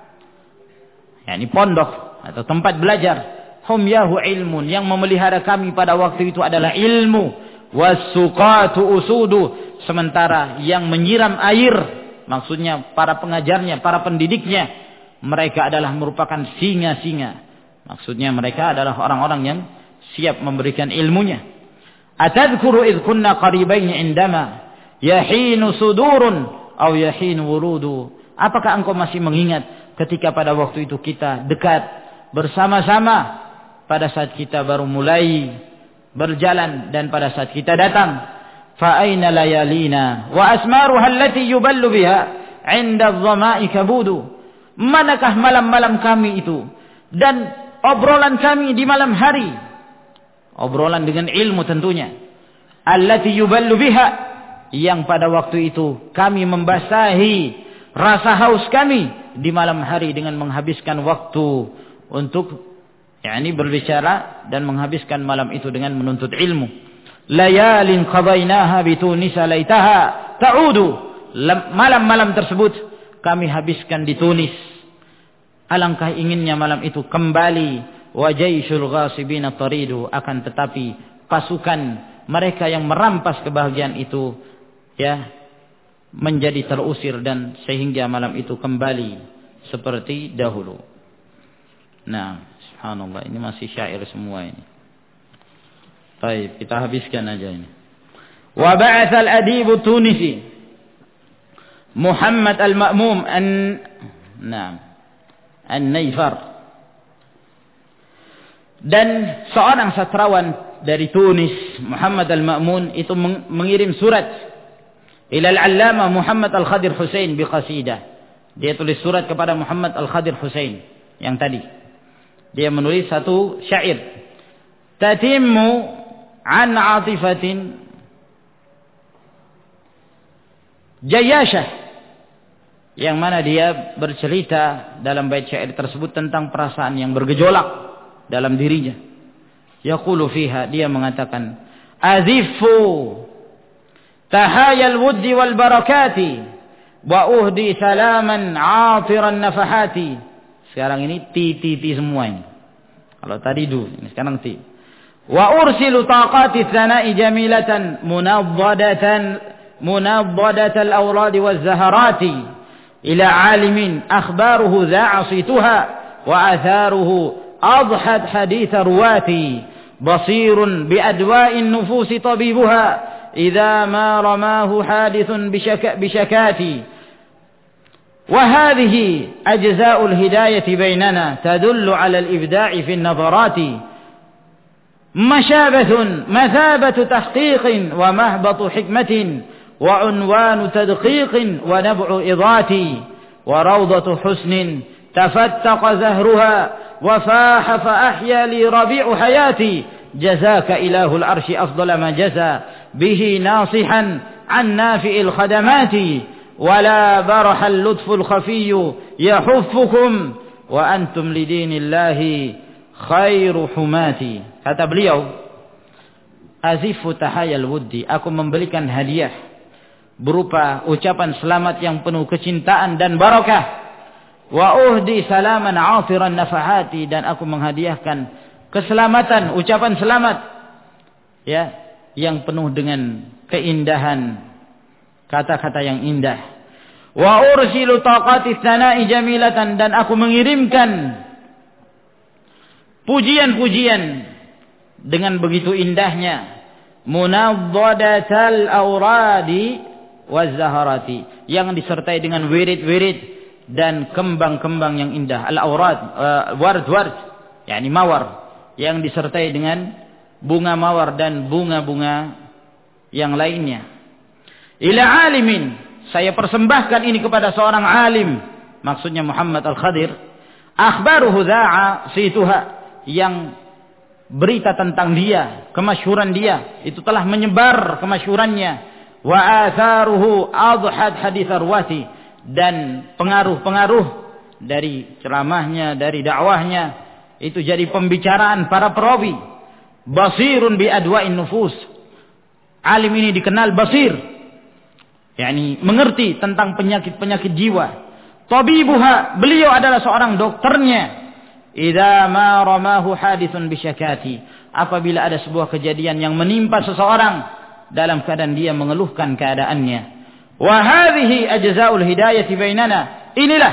Speaker 1: yakni pondok atau tempat belajar. Hum yahu ilmun, yang memelihara kami pada waktu itu adalah ilmu. Wasuqatu usudu, sementara yang menyiram air, maksudnya para pengajarnya, para pendidiknya, mereka adalah merupakan singa-singa. Maksudnya mereka adalah orang-orang yang siap memberikan ilmunya. Atadhkuru idh kunna qaribaini indama yahinu sudurun aw yahinu wurudu. Apakah engkau masih mengingat ketika pada waktu itu kita dekat bersama-sama, pada saat kita baru mulai berjalan dan pada saat kita datang. Fa aina layalina wa asmaruha allati yuballu biha 'inda adh-dhama'i kabudu. Manakah malam-malam kami itu dan obrolan kami di malam hari, obrolan dengan ilmu tentunya, allati yuballu biha, yang pada waktu itu kami membasahi rasa haus kami di malam hari dengan menghabiskan waktu untuk, yakni, berbicara dan menghabiskan malam itu dengan menuntut ilmu. Layalin qadainaha bitunisa laitaha ta'udu, malam-malam tersebut kami habiskan di Tunis, alangkah inginnya malam itu kembali. Wa jaisyul ghasibina taridu, akan tetapi pasukan mereka yang merampas kebahagiaan itu, ya, menjadi terusir dan sehingga malam itu kembali seperti dahulu. Nah, subhanallah, ini masih syair semua ini. Baik, kita habiskan aja ini. Wa ba'atha al-adib Tunisi Muhammad al-Ma'mum an Naam an-Naifar, dan seorang sastrawan dari Tunis, Muhammad al-Ma'mun, itu mengirim surat ila al-allama Muhammad al-Khadir Husain bi qasidah. Dia tulis surat kepada Muhammad al-Khadir Husain yang tadi. Dia menulis satu syair, tatimmu an atifatin jayashah, yang mana dia bercerita dalam bait syair tersebut tentang perasaan yang bergejolak dalam dirinya. Yaqulu fiha, dia mengatakan, azifu tahayal wuddi wal barakati wa uhdi salaman atiran nafahati. Sekarang ini ti ti ti semua ini. Kalau tadi du, ini sekarang ti. Wa ursilu taqati tsana'i jamilatan munaddadatan munaddadatal awrad waz zaharati ila alimin akhbaruhu za'asituha wa atharuhu adhat hadith ruwati basirun bi adwa'in nufus tabibuha إذا ما رماه حادث بشك بشكاتي وهذه أجزاء الهداية بيننا تدل على الإبداع في النظرات مشابة مثابة تحقيق ومهبط حكمة وعنوان تدقيق ونبع إضات وروضة حسن تفتق زهرها وفاح فأحيا لي ربيع حياتي jazaka ilahul arsy afdala ma jaza bihi nasihan an nafi'il khadamati wala barahal lutful khafiyyu yahuffukum wa antum lidinillahi khairu humati. Kata beliau, azifu tahayal wuddi, aku memberikan hadiah berupa ucapan selamat yang penuh kecintaan dan barakah. Wa uhdi salaman afiran nafahati, dan aku menghadiahkan keselamatan, ucapan selamat ya, yang penuh dengan keindahan, kata-kata yang indah. Wa ursilu taqati tsana'i jamilatan, dan aku mengirimkan pujian-pujian dengan begitu indahnya, munaddadatal auradi waz-zaharati, yang disertai dengan wirid-wirid dan kembang-kembang yang indah. Al-aurad, uh, ward-ward, yakni mawar, yang disertai dengan bunga mawar dan bunga-bunga yang lainnya. Ila alimin, saya persembahkan ini kepada seorang alim, maksudnya Muhammad Al-Khadir. Akhbaruhu dha'a situha, yang berita tentang dia, kemasyhuran dia itu telah menyebar kemasyhurannya. Wa atharuhu adhad hadits arwati, dan pengaruh-pengaruh dari ceramahnya, dari dakwahnya itu jadi pembicaraan para perawi. Basirun bi adwa'in nufus, alim ini dikenal basir, yakni mengerti tentang penyakit-penyakit jiwa. Tabibuha, beliau adalah seorang dokternya. Idza ma ramahu haditsun bisyakati, apabila ada sebuah kejadian yang menimpa seseorang dalam keadaan dia mengeluhkan keadaannya. Wa hadhihi ajza'ul hidayati bainana, inilah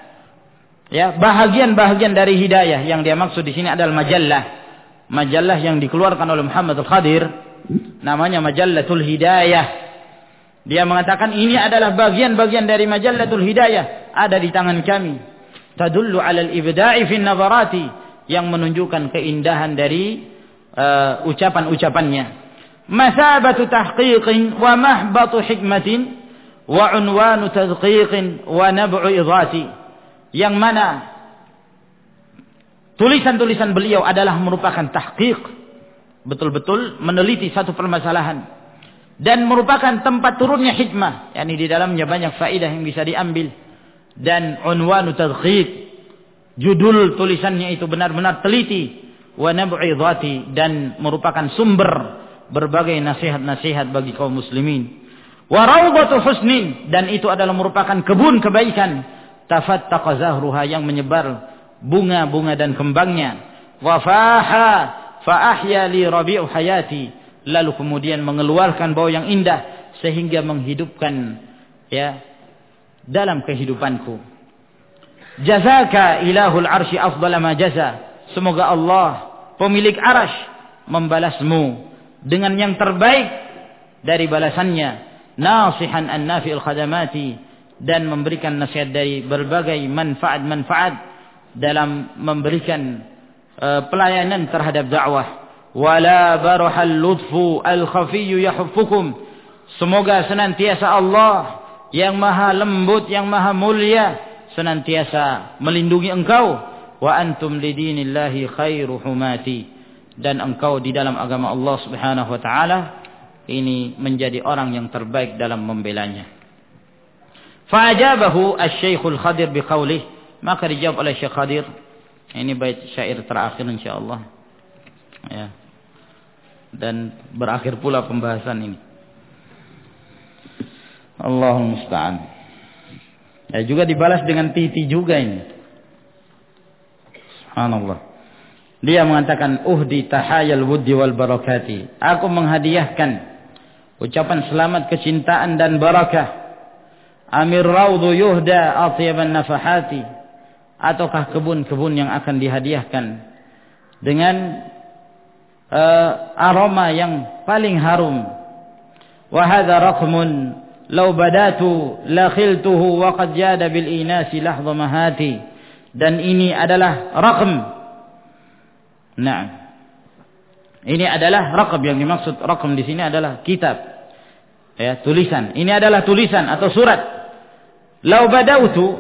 Speaker 1: ya bahagian-bahagian dari hidayah. Yang dia maksud di sini adalah majallah, majallah yang dikeluarkan oleh Muhammad Al-Khadir, namanya Majallatul Hidayah. Dia mengatakan ini adalah bagian-bagian dari Majallatul Hidayah, ada di tangan kami. Tadullu 'alal ibda'i fi an-nazarati, yang menunjukkan keindahan dari uh, ucapan-ucapannya. Masabatu tahqiqin wa mahbatu hikmatin wa unwanu tadqiqin wa nab'u idhati, yang mana tulisan-tulisan beliau adalah merupakan tahqiq, betul-betul meneliti satu permasalahan, dan merupakan tempat turunnya hikmah, yakni di dalamnya banyak faedah yang bisa diambil. Dan unwanu tadqiq, judul tulisannya itu benar-benar teliti. Wa nab'u idhati, dan merupakan sumber berbagai nasihat-nasihat bagi kaum muslimin. Wa rawdatu husnin, dan itu adalah merupakan kebun kebaikan. Tafattaqa zahruha, yang menyebar bunga-bunga dan kembangnya. Wa faha fa ahya li rabi'u hayati, lalu kemudian mengeluarkan bau yang indah sehingga menghidupkan ya dalam kehidupanku. Jazaka ilahul arsy afdala ma jaza, semoga Allah pemilik arasy membalasmu dengan yang terbaik dari balasannya. Nasihan an nafi'il khadamati, dan memberikan nasihat dari berbagai manfaat-manfaat dalam memberikan uh, pelayanan terhadap dakwah. Wala barahal lutfu al khafiyyu yahuffukum, semoga senantiasa Allah yang maha lembut, yang maha mulia senantiasa melindungi engkau. Wa antum lidinillahi khairu humati, dan engkau di dalam agama Allah Subhanahu wa taala ini menjadi orang yang terbaik dalam membelanya. Fa'ajabahu asy-Syaikhul Khadir biqaulih, maka dijawab oleh Syekh Khadir. Ini bait syair terakhir insyaallah. Ya. Dan berakhir pula pembahasan ini. Allahul musta'an. Ya, juga dibalas dengan titi juga ini. Subhanallah. Dia mengatakan uhdi tahayal wuddi wal barakati, aku menghadiahkan ucapan selamat, kecintaan dan barakah. Amir raudhu yuhda atyaban nafahati, ataukah kebun-kebun yang akan dihadiahkan dengan uh, aroma yang paling harum. Wa hadza raqmun law badatu la khiltuhu wa qad jada bil inasi lahdha mahati, dan ini adalah raqm. Nah, ini adalah raqm, yang dimaksud raqm di sini adalah kitab, ya, tulisan. Ini adalah tulisan atau surat. Lau badautu,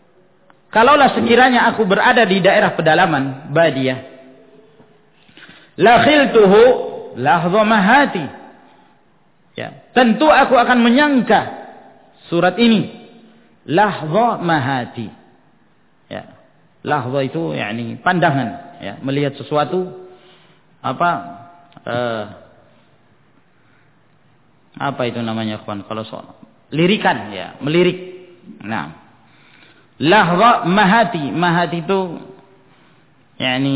Speaker 1: kalaulah sekiranya aku berada di daerah pedalaman, badiyah, La khiltuhu lahdha mahati. Ya, tentu aku akan menyangka surat ini lahdha mahati. Ya. Lahdha itu yakni pandangan, ya, melihat sesuatu apa eh, apa itu namanya, kawan, kalau soal lirikan, ya, melirik. Nah, lahdha mahati, mahati itu yakni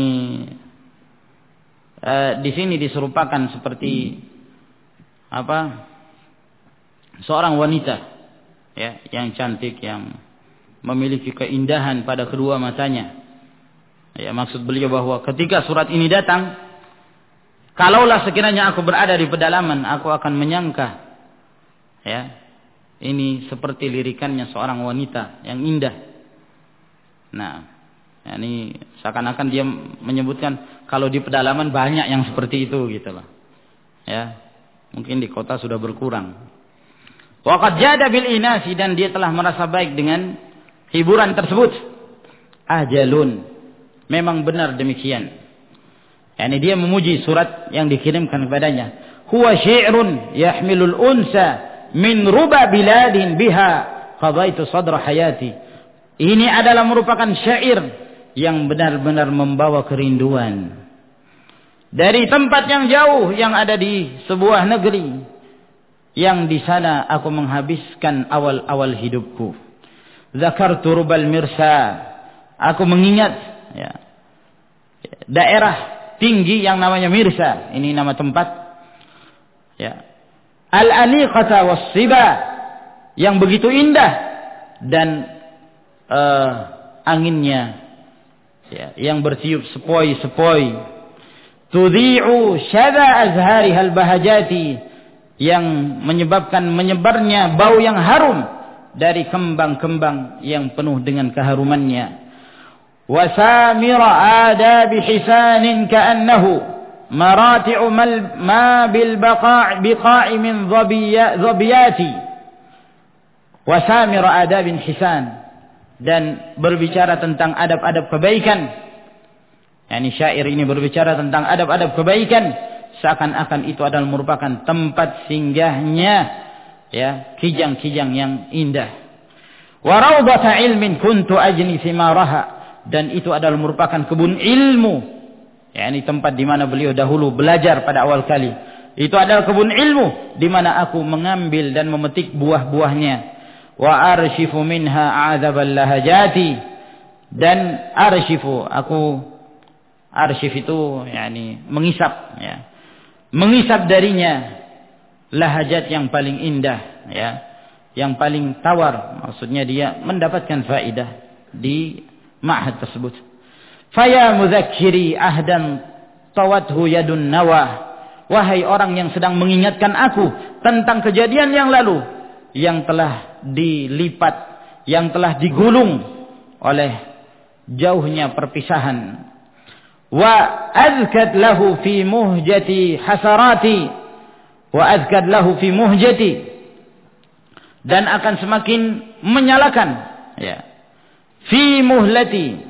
Speaker 1: eh, di sini diserupakan seperti apa? Seorang wanita, ya, yang cantik, yang memiliki keindahan pada kedua matanya. Ya, maksud beliau bahwa ketika surat ini datang, kalaulah sekiranya aku berada di pedalaman, aku akan menyangka, ya, ini seperti lirikannya seorang wanita yang indah. Nah, ini seakan-akan dia menyebutkan kalau di pedalaman banyak yang seperti itu, gitu loh. Ya, mungkin di kota sudah berkurang. Waqad jada bil inasi, dan dia telah merasa baik dengan hiburan tersebut. Ajalun, memang benar demikian. Yani dia memuji surat yang dikirimkan kepadanya. Huwa syi'run yahmilul unsa min ruba biladin biha qadaitu sadra hayati. Ini adalah merupakan syair yang benar-benar membawa kerinduan dari tempat yang jauh yang ada di sebuah negeri yang di sana aku menghabiskan awal-awal hidupku. Zakartu rubal mirsa, aku mengingat, ya, daerah tinggi yang namanya Mirsa, ini nama tempat, ya. Al-aniqata was-siba, yang begitu indah, dan uh, anginnya, ya, yang bertiup sepoi-sepoi. Tudhi'u syadha azhariha al-bahajati, yang menyebabkan menyebarnya bau yang harum dari kembang-kembang yang penuh dengan keharumannya. وسامر آداب حسان كأنه مراتع ما بالبقاع بقاع من ظبيات وسامر آداب حسان, dan berbicara tentang adab-adab kebaikan. Yani syair ini berbicara tentang adab-adab kebaikan, seakan-akan itu adalah merupakan tempat singgahnya, ya, kijang-kijang yang indah. Wa raudhata ilmin kuntu ajni thimaraha, dan itu adalah merupakan kebun ilmu. Ya, ini tempat di mana beliau dahulu belajar pada awal kali. Itu adalah kebun ilmu di mana aku mengambil dan memetik buah-buahnya. Wa arshifu minha a'dzabal lahajati, dan arshifu, aku arshif itu yakni mengisap, ya. Mengisap darinya lahajat yang paling indah, ya, yang paling tawar. Maksudnya dia mendapatkan faedah di ma'had tersebut. Faya mudzakkiri ahdan tawathu yadun nawah, wahai orang yang sedang mengingatkan aku tentang kejadian yang lalu yang telah dilipat, yang telah digulung oleh jauhnya perpisahan. Wa azkad lahu fi muhjati hasarati, wa azkad lahu fi muhjati, dan akan semakin menyalakan, ya, fi muhlati,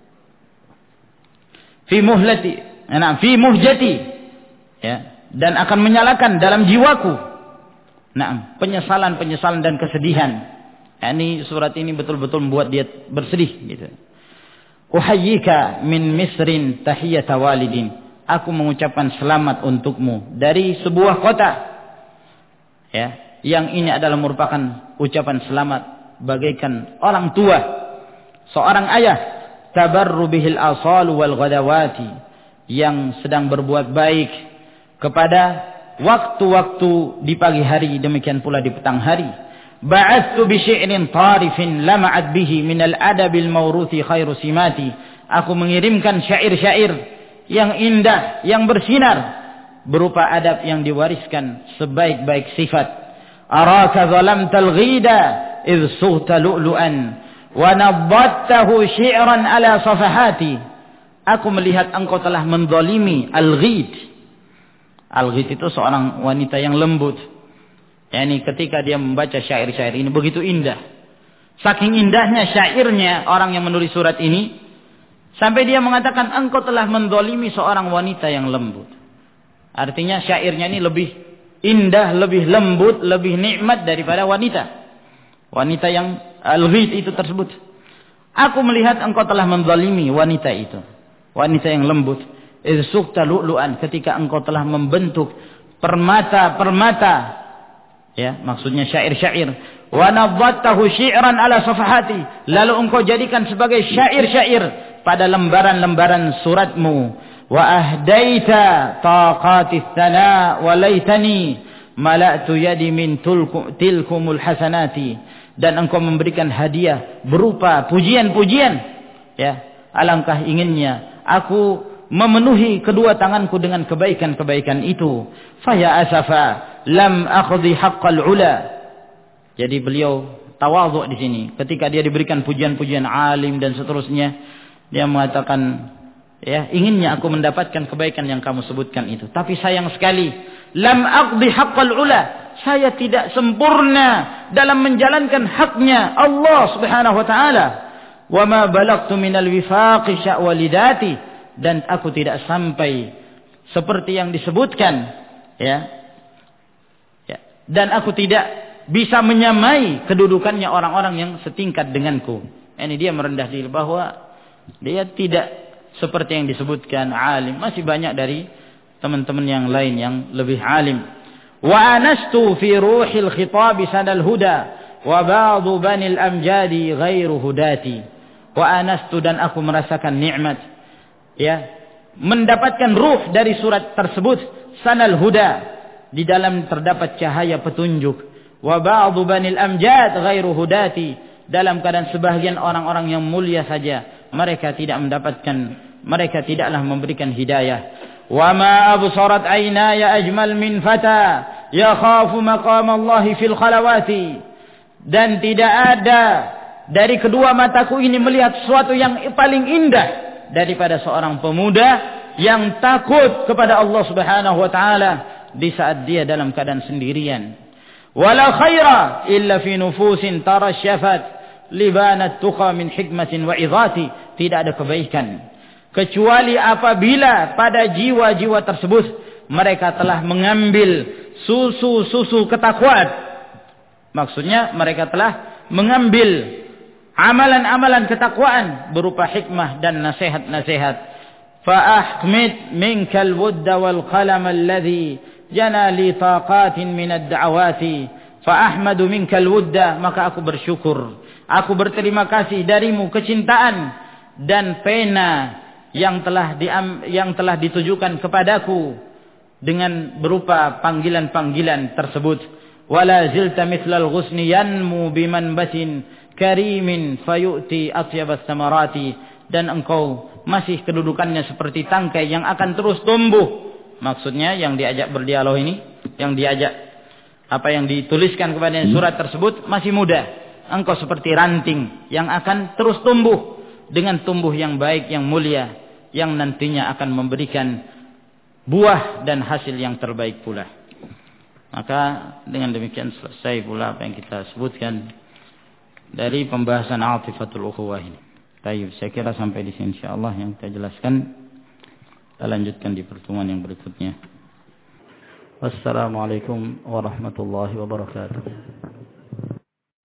Speaker 1: fi muhlati, nah, fi muhjati, ya, dan akan menyalakan dalam jiwaku, nah, penyesalan-penyesalan dan kesedihan. Ya, ini surat ini betul-betul membuat dia bersedih, gitu. Uhayyika min Misrin tahiyata walidin, aku mengucapkan selamat untukmu dari sebuah kota, ya, yang ini adalah merupakan ucapan selamat bagaikan orang tua, seorang ayah. Tabarru bihil asal wal ghadawati, yang sedang berbuat baik kepada waktu-waktu di pagi hari, demikian pula di petang hari. Ba'athu bi syi'rin tarifin lama'at bihi minal adabil mawruthi khairu simati, aku mengirimkan syair-syair yang indah, yang bersinar, berupa adab yang diwariskan sebaik-baik sifat. Araka zalamtal ghida idh sughta lu'lu'an wa nabbattahu syi'ran ala safahati, aku melihat engkau telah menzalimi al-ghid. Al-ghid itu seorang wanita yang lembut. Yani ketika dia membaca syair-syair ini begitu indah. Saking indahnya syairnya orang yang menulis surat ini, Sampai dia mengatakan engkau telah menzalimi seorang wanita yang lembut. Artinya syairnya ini lebih indah, lebih lembut, lebih nikmat daripada wanita. Wanita yang al-ghid itu tersebut. Aku melihat engkau telah menzalimi wanita itu. Wanita yang lembut. Idh sukta lu'lu'an, ketika engkau telah membentuk permata-permata. Ya, maksudnya syair-syair. Wa nadhattahu syi'ran ala safahati. Lalu engkau jadikan sebagai syair-syair pada lembaran-lembaran suratmu. Wa ahdaita taqati tsana wa laitani mala'tu yadi min tilkumul hasanati. Dan engkau memberikan hadiah berupa pujian-pujian. Ya, alangkah inginnya aku memenuhi kedua tanganku dengan kebaikan-kebaikan itu. Faya asafa lam akhdi haqqal ula. Jadi beliau tawadhu di sini. Ketika dia diberikan pujian-pujian alim dan seterusnya, dia mengatakan, ya, inginnya aku mendapatkan kebaikan yang kamu sebutkan itu. Tapi sayang sekali, lam aqdi haqqal ula. Saya tidak sempurna dalam menjalankan haknya Allah Subhanahu wa taala. Wa ma balagtu minal wifaqi sya'walidati, dan aku tidak sampai seperti yang disebutkan, ya. Ya, dan aku tidak bisa menyamai kedudukannya orang-orang yang setingkat denganku. Ini dia merendah diri bahwa dia tidak seperti yang disebutkan alim. Masih banyak dari teman-teman yang lain yang lebih alim. Wa anastu fi ruhil khitab sanal huda wa ba'du banil amjadi ghairu hudati. Wa anastu, dan aku merasakan nikmat, ya, mendapatkan ruh dari surat tersebut, sanal huda, di dalam terdapat cahaya petunjuk. Wa ba'du banil amjad ghairu hudati, dalam keadaan sebahagian orang-orang yang mulia saja mereka tidak mendapatkan, mereka tidaklah memberikan hidayah. Wa ma absarat aynaya ajmal min fata yakhafu maqam Allah fil khalawati, dan tidak ada dari kedua mataku ini melihat sesuatu yang paling indah daripada seorang pemuda yang takut kepada Allah Subhanahu wa taala di saat dia dalam keadaan sendirian. Wala khaira illa fi nufusin tarasyafat libanat tuqa min hikmatin wa idhati. Tidak ada kebaikan kecuali apabila pada jiwa-jiwa tersebut mereka telah mengambil susu-susu ketakwaan. Maksudnya mereka telah mengambil amalan-amalan ketakwaan berupa hikmah dan nasihat-nasihat. Fa-ahmid minkal wudda wal qalam alladhi jana li taqatin min ad-da'awati. Fa-ahmadu minkal wudda, maka aku bersyukur, aku berterima kasih darimu kecintaan dan pena yang telah diam, yang telah ditujukan kepadaku dengan berupa panggilan-panggilan tersebut. Wala zilta mithlal ghusni yanmu bimanbatin karimin fayu'ti atyabas samarati, dan engkau masih kedudukannya seperti tangkai yang akan terus tumbuh. Maksudnya yang diajak berdialog ini, yang diajak apa yang dituliskan kepada surat tersebut masih muda. Engkau seperti ranting yang akan terus tumbuh dengan tumbuh yang baik, yang mulia, yang nantinya akan memberikan buah dan hasil yang terbaik pula. Maka dengan demikian selesai pula apa yang kita sebutkan dari pembahasan atifatul ukhuwah ini. Baik, saya kira sampai di sini insyaallah yang kita jelaskan. Kita lanjutkan di pertemuan yang berikutnya. Wassalamualaikum warahmatullahi wabarakatuh.